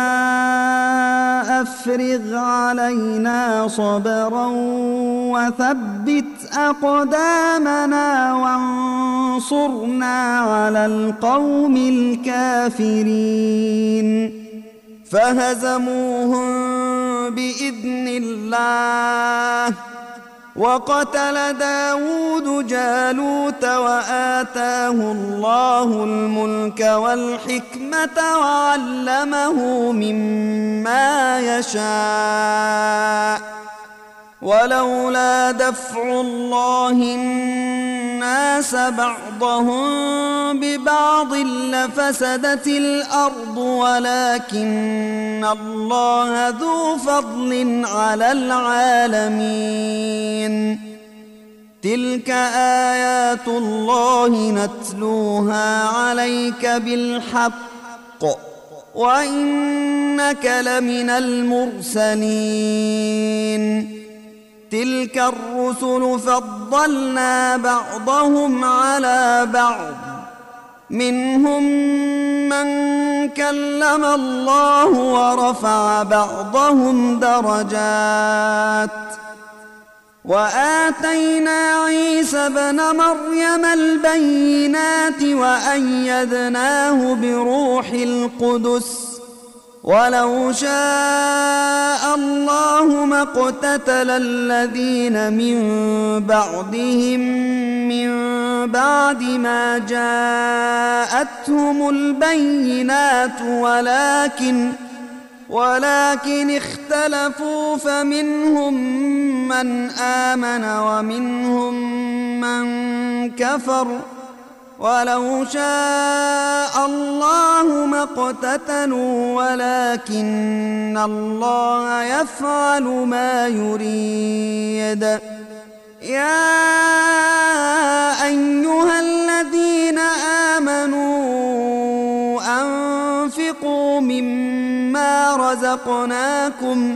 أفرغ علينا صبرا وثبت أقدامنا وانصرنا على القوم الكافرين. فهزموهم بإذن الله وقتل داود جالوت وآتاه الله الملك والحكمة وعلمه مما يشاء ولولا دفع الله الناس بعضهم ببعض لفسدت الأرض ولكن الله ذو فضل على العالمين. تلك آيات الله نتلوها عليك بالحق وإنك لمن المرسلين. تلك الرسل فضلنا بعضهم على بعض منهم من كلم الله ورفع بعضهم درجات وآتينا عيسى ابن مريم البينات وأيدناه بروح القدس ولو شاء الله ما اقتتل الذين من بعدهم من بعد ما جاءتهم البينات ولكن ولكن اختلفوا فمنهم من آمن ومنهم من كفر ولو شاء الله ما اقتتلوا ولكن الله يفعل ما يريد. يا أيها الذين آمنوا أنفقوا مما رزقناكم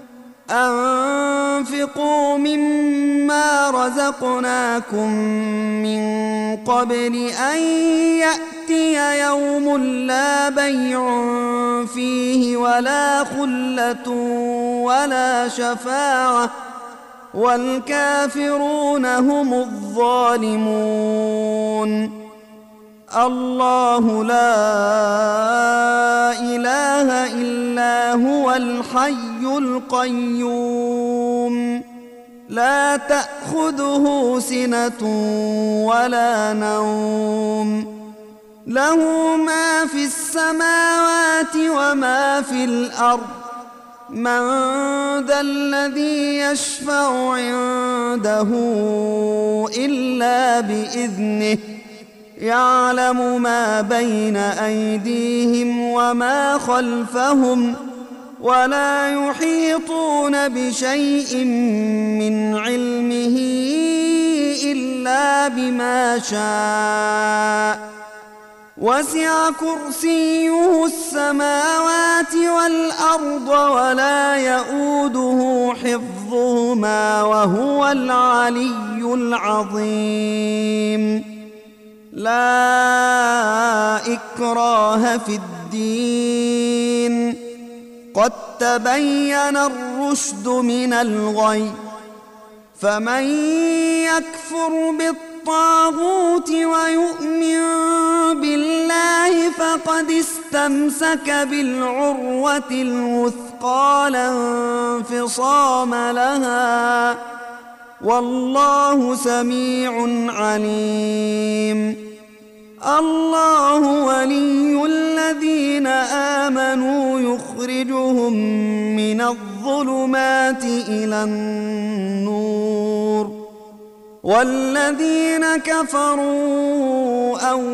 أنفقوا مما رزقناكم من قبل أن يأتي يوم لا بيع فيه ولا خلة ولا شفاعة والكافرون هم الظالمون. الله لا إله إلا هو الحي القيوم لا تأخذه سنة ولا نوم له ما في السماوات وما في الأرض من ذا الذي يشفع عنده إلا بإذنه يعلم ما بين أيديهم وما خلفهم ولا يحيطون بشيء من علمه إلا بما شاء وسع كرسيه السماوات والأرض ولا يؤوده حفظهما وهو العلي العظيم. لا إكراه في الدين قد تبين الرشد من الغي فمن يكفر بالطاغوت ويؤمن بالله فقد استمسك بالعروة الوثقى لا انفصام لها والله سميع عليم. الله ولي الذين آمنوا يخرجهم من الظلمات إلى النور والذين كفروا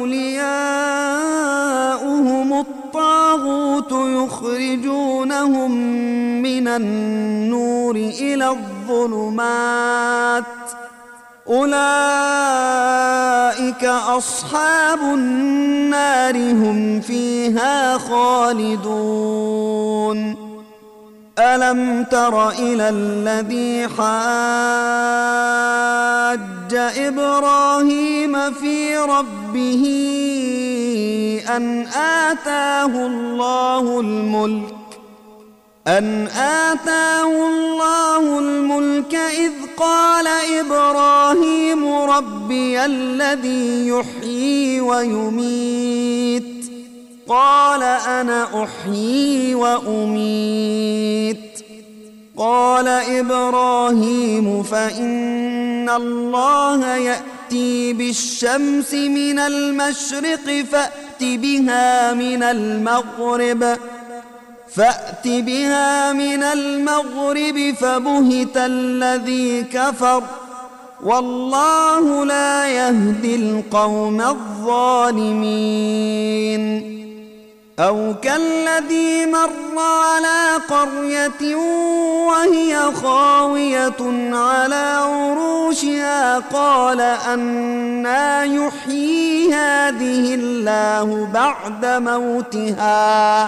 أولياؤهم الطاغوت يخرجونهم من النور إلى الظلمات أولئك أصحاب النار هم فيها خالدون ألم تر إلى الذي حاج إبراهيم في ربه أن آتاه الله الملك أن آتاه الله الملك إذ قال إبراهيم ربي الذي يحيي ويميت قال أنا أحيي وأميت قال إبراهيم فإن الله يأتي بالشمس من المشرق فأت بها من المغرب فأت بها من المغرب فبهت الذي كفر والله لا يهدي القوم الظالمين أو كالذي مر على قرية وهي خاوية على عروشها قال أنى يحيي هذه الله بعد موتها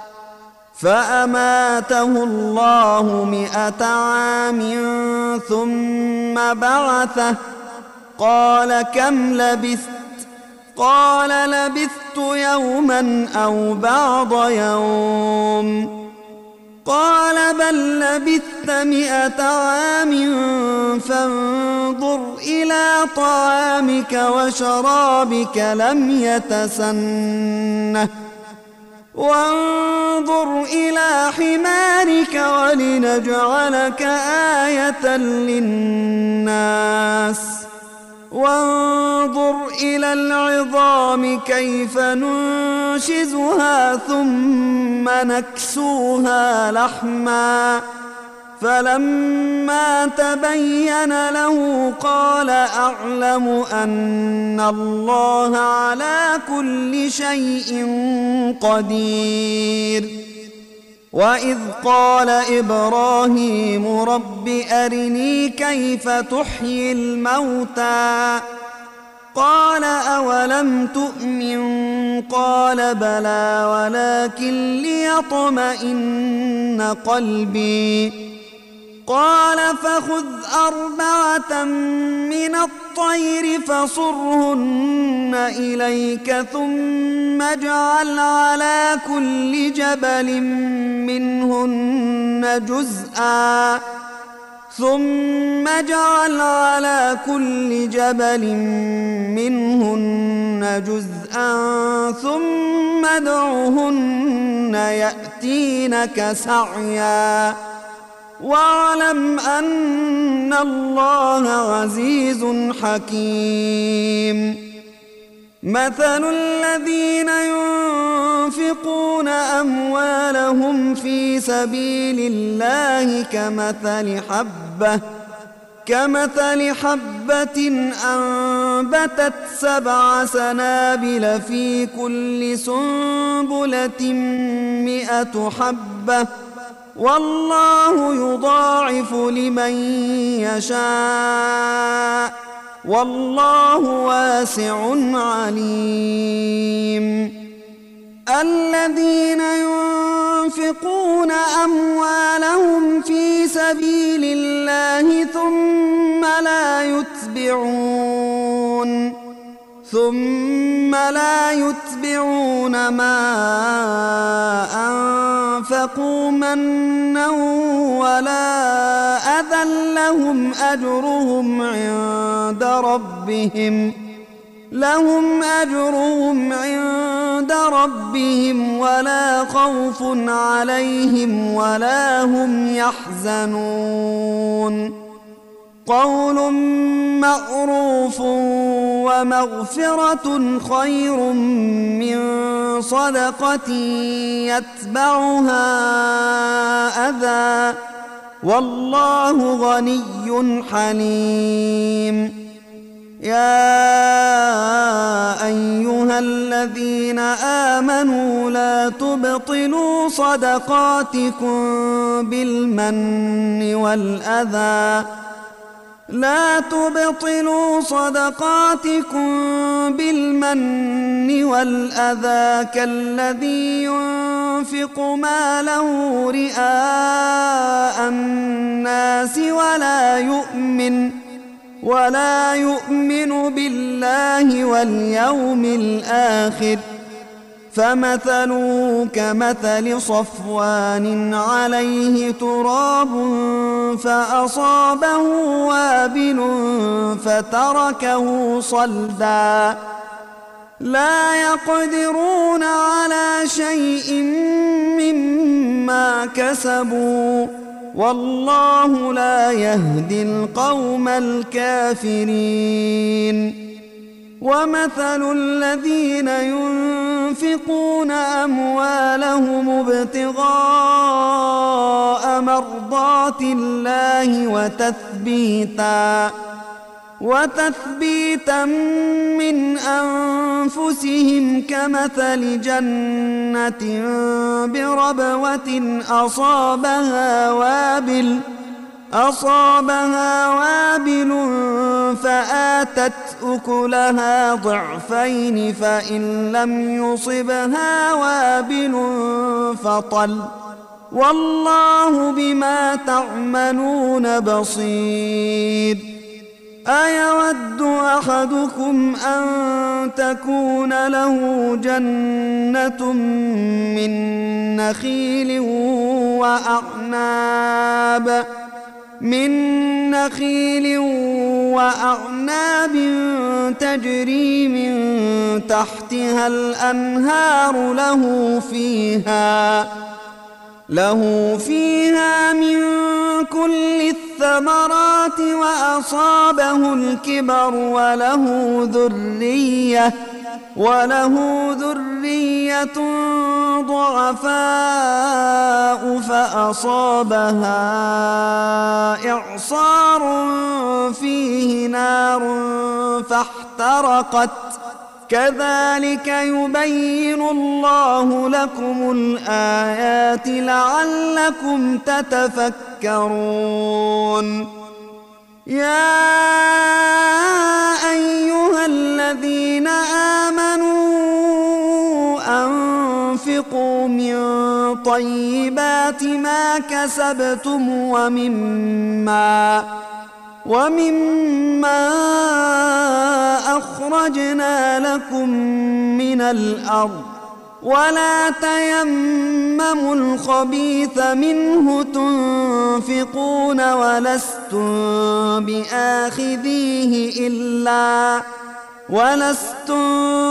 فأماته الله مئة عام ثم بعثه قال كم لبثت قال لبثت يوما أو بعض يوم قال بل لبثت مئة عام فانظر إلى طعامك وشرابك لم يتسنه وانظر إلى حمارك ولنجعلك آية للناس وانظر إلى العظام كيف ننشزها ثم نكسوها لحما فلما تبين له قال أعلم أن الله على كل شيء قدير وإذ قال إبراهيم رب أرني كيف تحيي الموتى قال أولم تؤمن قال بلى ولكن ليطمئن قلبي قال فخذ أربعة من الطير فصرهن إليك ثم اجعل على كل جبل منهن جزءا ثم اجعل على كل جبل منهن جزءا ثم ادعهن يأتينك سعيا واعلم أن الله عزيز حكيم مثل الذين ينفقون أموالهم في سبيل الله كمثل حبة كمثل حبة أنبتت سبع سنابل في كل سنبلة مئة حبة والله يضاعف لمن يشاء والله واسع عليم الذين ينفقون أموالهم في سبيل الله ثم لا يتبعون ثم لا يتبعون ما أنفقوا منا ولا أذى لهم أجرهم عند ربهم لهم أجرهم عند ربهم ولا خوف عليهم ولا هم يحزنون قول معروف ومغفرة خير من صدقة يتبعها أذى والله غني حليم يا أيها الذين آمنوا لا تبطلوا صدقاتكم بالمن والأذى لا تبطلوا صدقاتكم بالمن والأذى كالذي ينفق ماله رئاء الناس ولا يؤمن ولا يؤمن بالله واليوم الآخر فمثله كمثل صفوان عليه تراب فأصابه وابل فتركه صلدا لا يقدرون على شيء مما كسبوا والله لا يهدي القوم الكافرين ومثل الذين ينفقون أموالهم ابتغاء مرضات الله وتثبيتا وتثبيتا من أنفسهم كمثل جنة بربوة أصابها وابل أصابها وابل فآتت أكلها ضعفين فإن لم يصبها وابل فطل والله بما تعملون بصير أيود أحدكم أن تكون له جنة من نخيل وأعناب من نخيل وأعناب تجري من تحتها الأنهار له فيها له فيها من كل الثمرات وأصابه الكبر وله ذرية وله ذرية ضعفاء فأصابها إعصار فيه نار فاحترقت كذلك يبين الله لكم الآيات لعلكم تتفكرون يا أيها الذين آمنوا أنفقوا من طيبات ما كسبتم ومما ومما أخرجنا لكم من الأرض ولا تيمموا الخبيث منه تنفقون ولستم بآخذيه إلا ولستم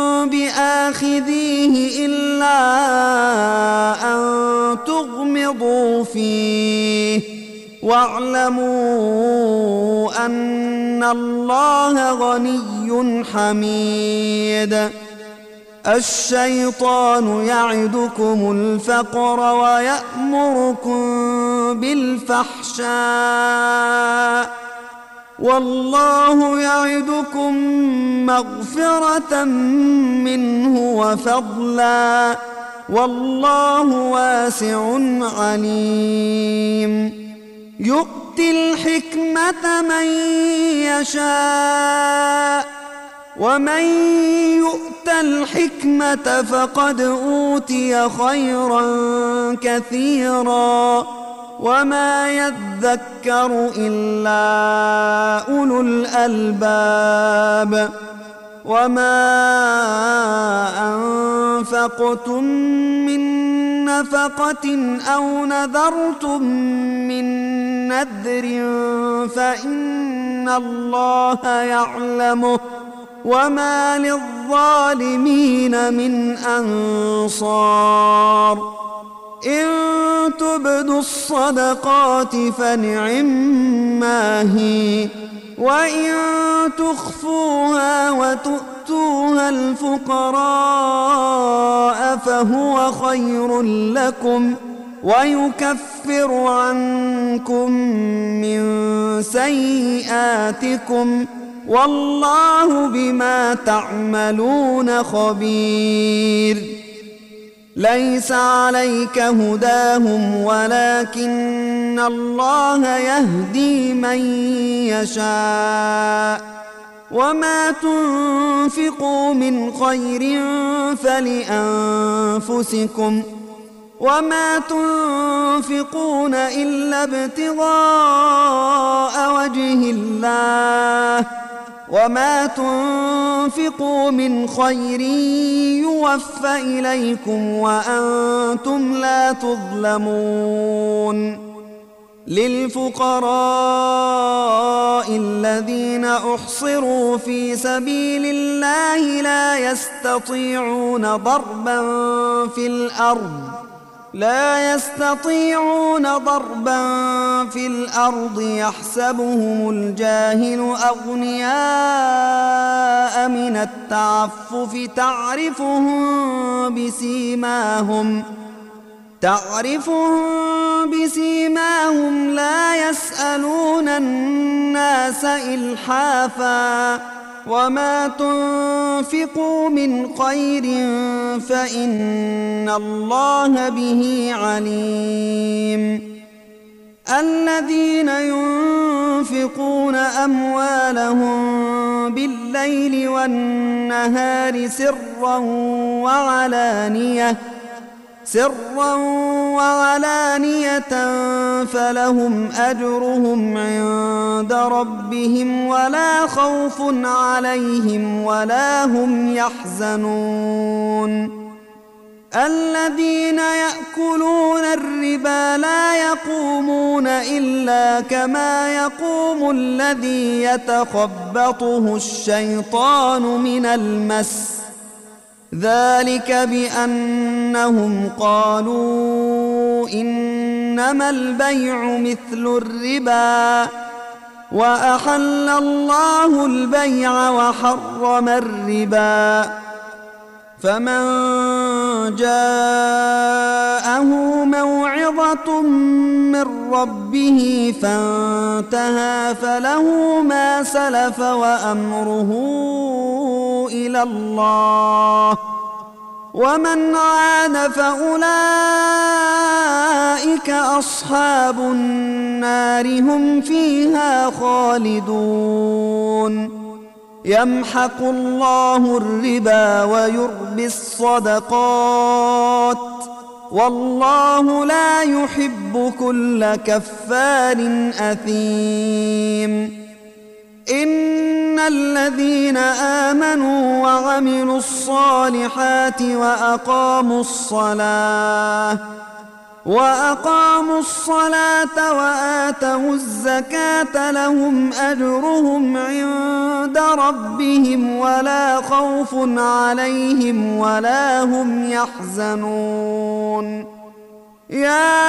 بآخذيه إلا أن تغمضوا فيه واعلموا أن الله غني حميد الشيطان يعدكم الفقر ويأمركم بالفحشاء والله يعدكم مغفرة منه وفضلا والله واسع عليم يؤتي الحكمة من يشاء ومن يؤت الحكمة فقد أوتي خيرا كثيرا وما يذكر إلا أولو الألباب وما أنفقتم من نفقة أو نذرتم من نذر فإن الله يعلمه وما للظالمين من أنصار إن تبدوا الصدقات فنعما هي وإن تخفوها وتؤتوها الفقراء فهو خير لكم ويكفر عنكم من سيئاتكم والله بما تعملون خبير ليس عليك هداهم ولكن الله يهدي من يشاء وما تنفقوا من خير فلأنفسكم وما تنفقون إلا ابتغاء وجه الله وما تنفقوا من خير يوفى إليكم وأنتم لا تظلمون للفقراء الذين أحصروا في سبيل الله لا يستطيعون ضربا في الأرض لا يستطيعون ضربا في الأرض يحسبهم الجاهل أغنياء من التعفف تعرفهم بسيماهم تعرفهم بسيماهم لا يسألون الناس إلحافا وما تنفقوا من خير فإن الله به عليم الذين ينفقون أموالهم بالليل والنهار سرا وعلانية سرا وعلانية فلهم أجرهم عند ربهم ولا خوف عليهم ولا هم يحزنون الذين يأكلون الربا لا يقومون إلا كما يقوم الذي يتخبطه الشيطان من المس ذلك بأنهم قالوا إنما البيع مثل الربا وأحل الله البيع وحرم الربا فمن جاءه موعظة من ربه فانتهى فله ما سلف وأمره إلى الله ومن عاد فأولئك أصحاب النار هم فيها خالدون يمحق الله الربا ويربي الصدقات والله لا يحب كل كفار أثيم إن الذين آمنوا وعملوا الصالحات وأقاموا الصلاة وأقاموا الصلاة وآتوا الزكاة لهم أجرهم عند ربهم ولا خوف عليهم ولا هم يحزنون يا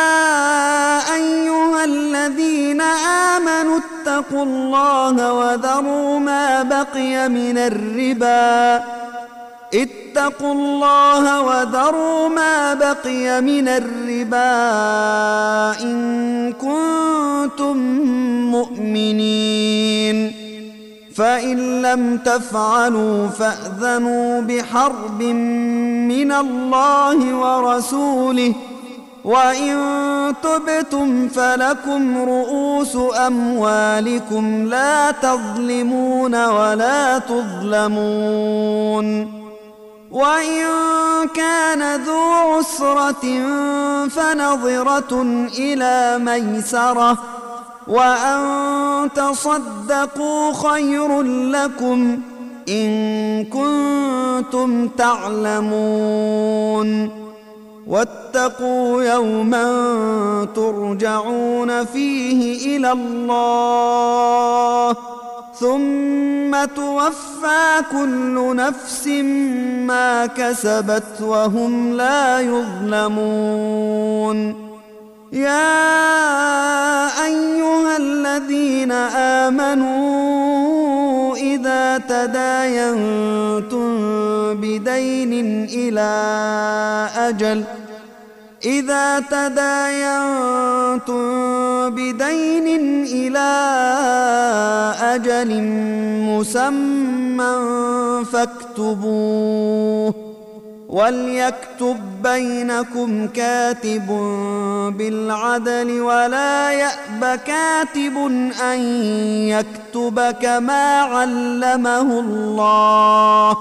أيها الذين آمنوا اتقوا الله وذروا ما بقي من الربا اتقوا الله وذروا ما بقي من الربا إن كنتم مؤمنين فإن لم تفعلوا فأذنوا بحرب من الله ورسوله وإن تبتم فلكم رؤوس أموالكم لا تظلمون ولا تظلمون وإن كان ذو عسرة فنظرة إلى ميسرة وأن تصدقوا خير لكم إن كنتم تعلمون واتقوا يوما ترجعون فيه إلى الله ثم توفى كل نفس ما كسبت وهم لا يظلمون يا أيها الذين آمنوا إذا تداينتم بدين إلى أجل إذا تداينتم بدين إلى أجل مسمى فاكتبوه وليكتب بينكم كاتب بالعدل ولا يأب كاتب أن يكتب كما علمه الله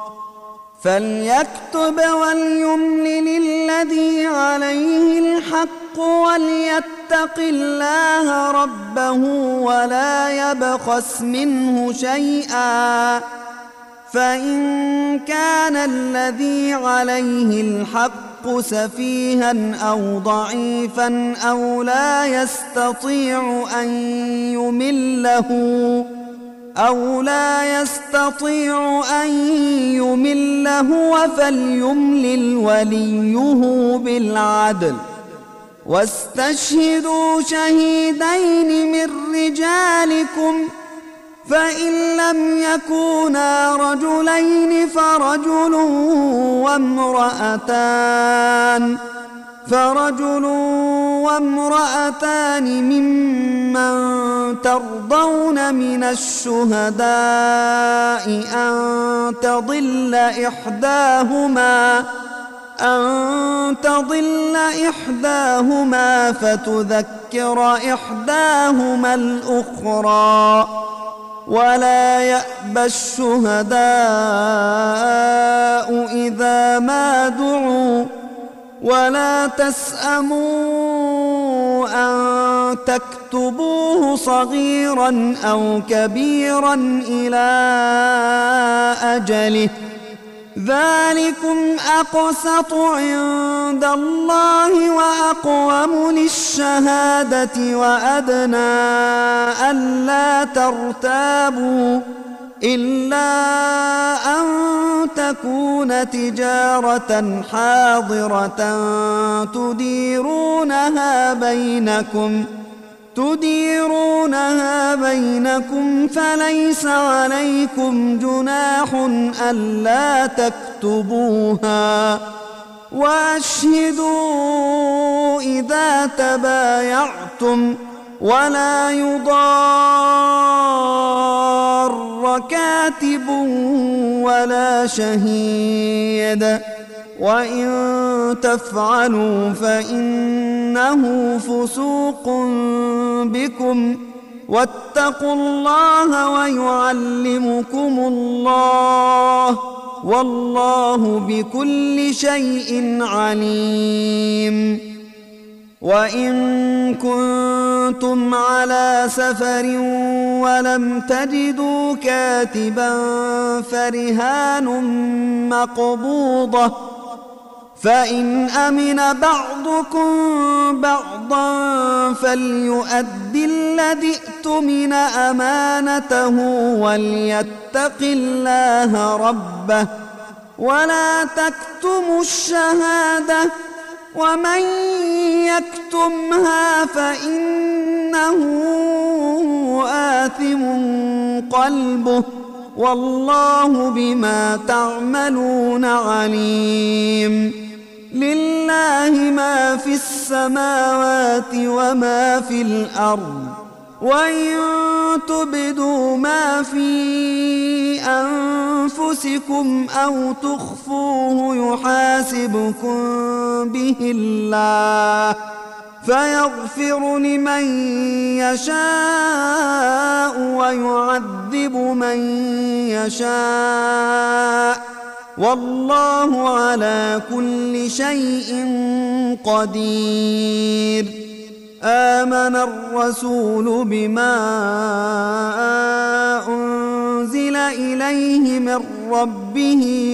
فليكتب وليملل الذي عليه الحق وليتق الله ربه ولا يبخس منه شيئا فإن كان الذي عليه الحق سفيها أو ضعيفا أو لا يستطيع أن يمله أو لا يستطيع أن يمله فليملل وليه بالعدل واستشهدوا شهيدين من رجالكم فإن لم يكونا رجلين فرجل وامرأتان فرجل وامرأتان ممن ترضون من الشهداء أن تضل إحداهما أن تضل إحداهما فتذكر إحداهما الأخرى ولا يأبى الشهداء إذا ما دعوا ولا تسأموا أن تكتبوه صغيرا أو كبيرا إلى أجله ذلكم أقسط عند الله وأقوم للشهادة وأدنى ألا ترتابوا إلا أن تكون تجارة حاضرة تديرونها بينكم تديرونها بينكم فليس عليكم جناح ألا تكتبوها وأشهدوا إذا تبايعتم ولا يضار كاتب ولا شهيد وإن تفعلوا فإنه فسوق بكم واتقوا الله ويعلمكم الله والله بكل شيء عليم وإن كنتم على سفر ولم تجدوا كاتبا فرهان مقبوضة فإن أمن بعضكم بعضا فليؤد الذي ائتمن أمانته وليتق الله ربه ولا تكتموا الشهادة ومن يكتمها فإنه آثم قلبه والله بما تعملون عليم لله ما في السماوات وما في الأرض وإن تبدوا ما في أنفسكم أو تخفوه يحاسبكم به الله فيغفر لمن يشاء ويعذب من يشاء والله على كل شيء قدير آمن الرسول بما أنزل إليه من ربه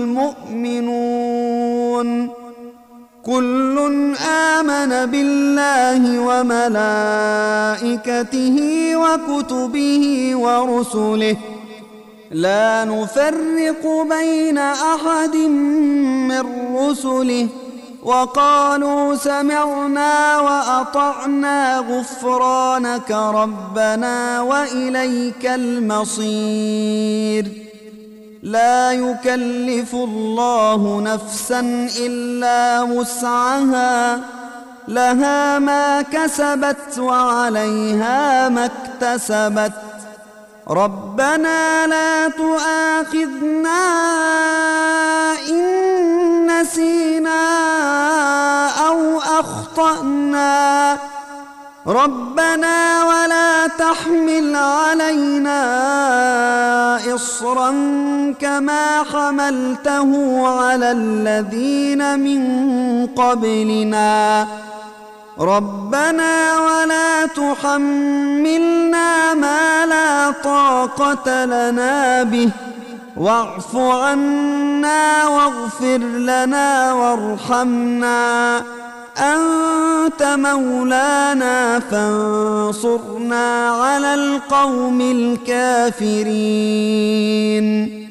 والمؤمنون كل آمن بالله وملائكته وكتبه ورسله لا نفرق بين أحد من رسله وقالوا سمعنا وأطعنا غفرانك ربنا وإليك المصير لا يكلف الله نفسا إلا وسعها لها ما كسبت وعليها ما اكتسبت ربنا لا تؤاخذنا إن نسينا أو أخطأنا ربنا ولا تحمل علينا إصرا كما حملته على الذين من قبلنا ربنا ولا تحملنا ما لا طاقة لنا به واعف عنا واغفر لنا وارحمنا أنت مولانا فانصرنا على القوم الكافرين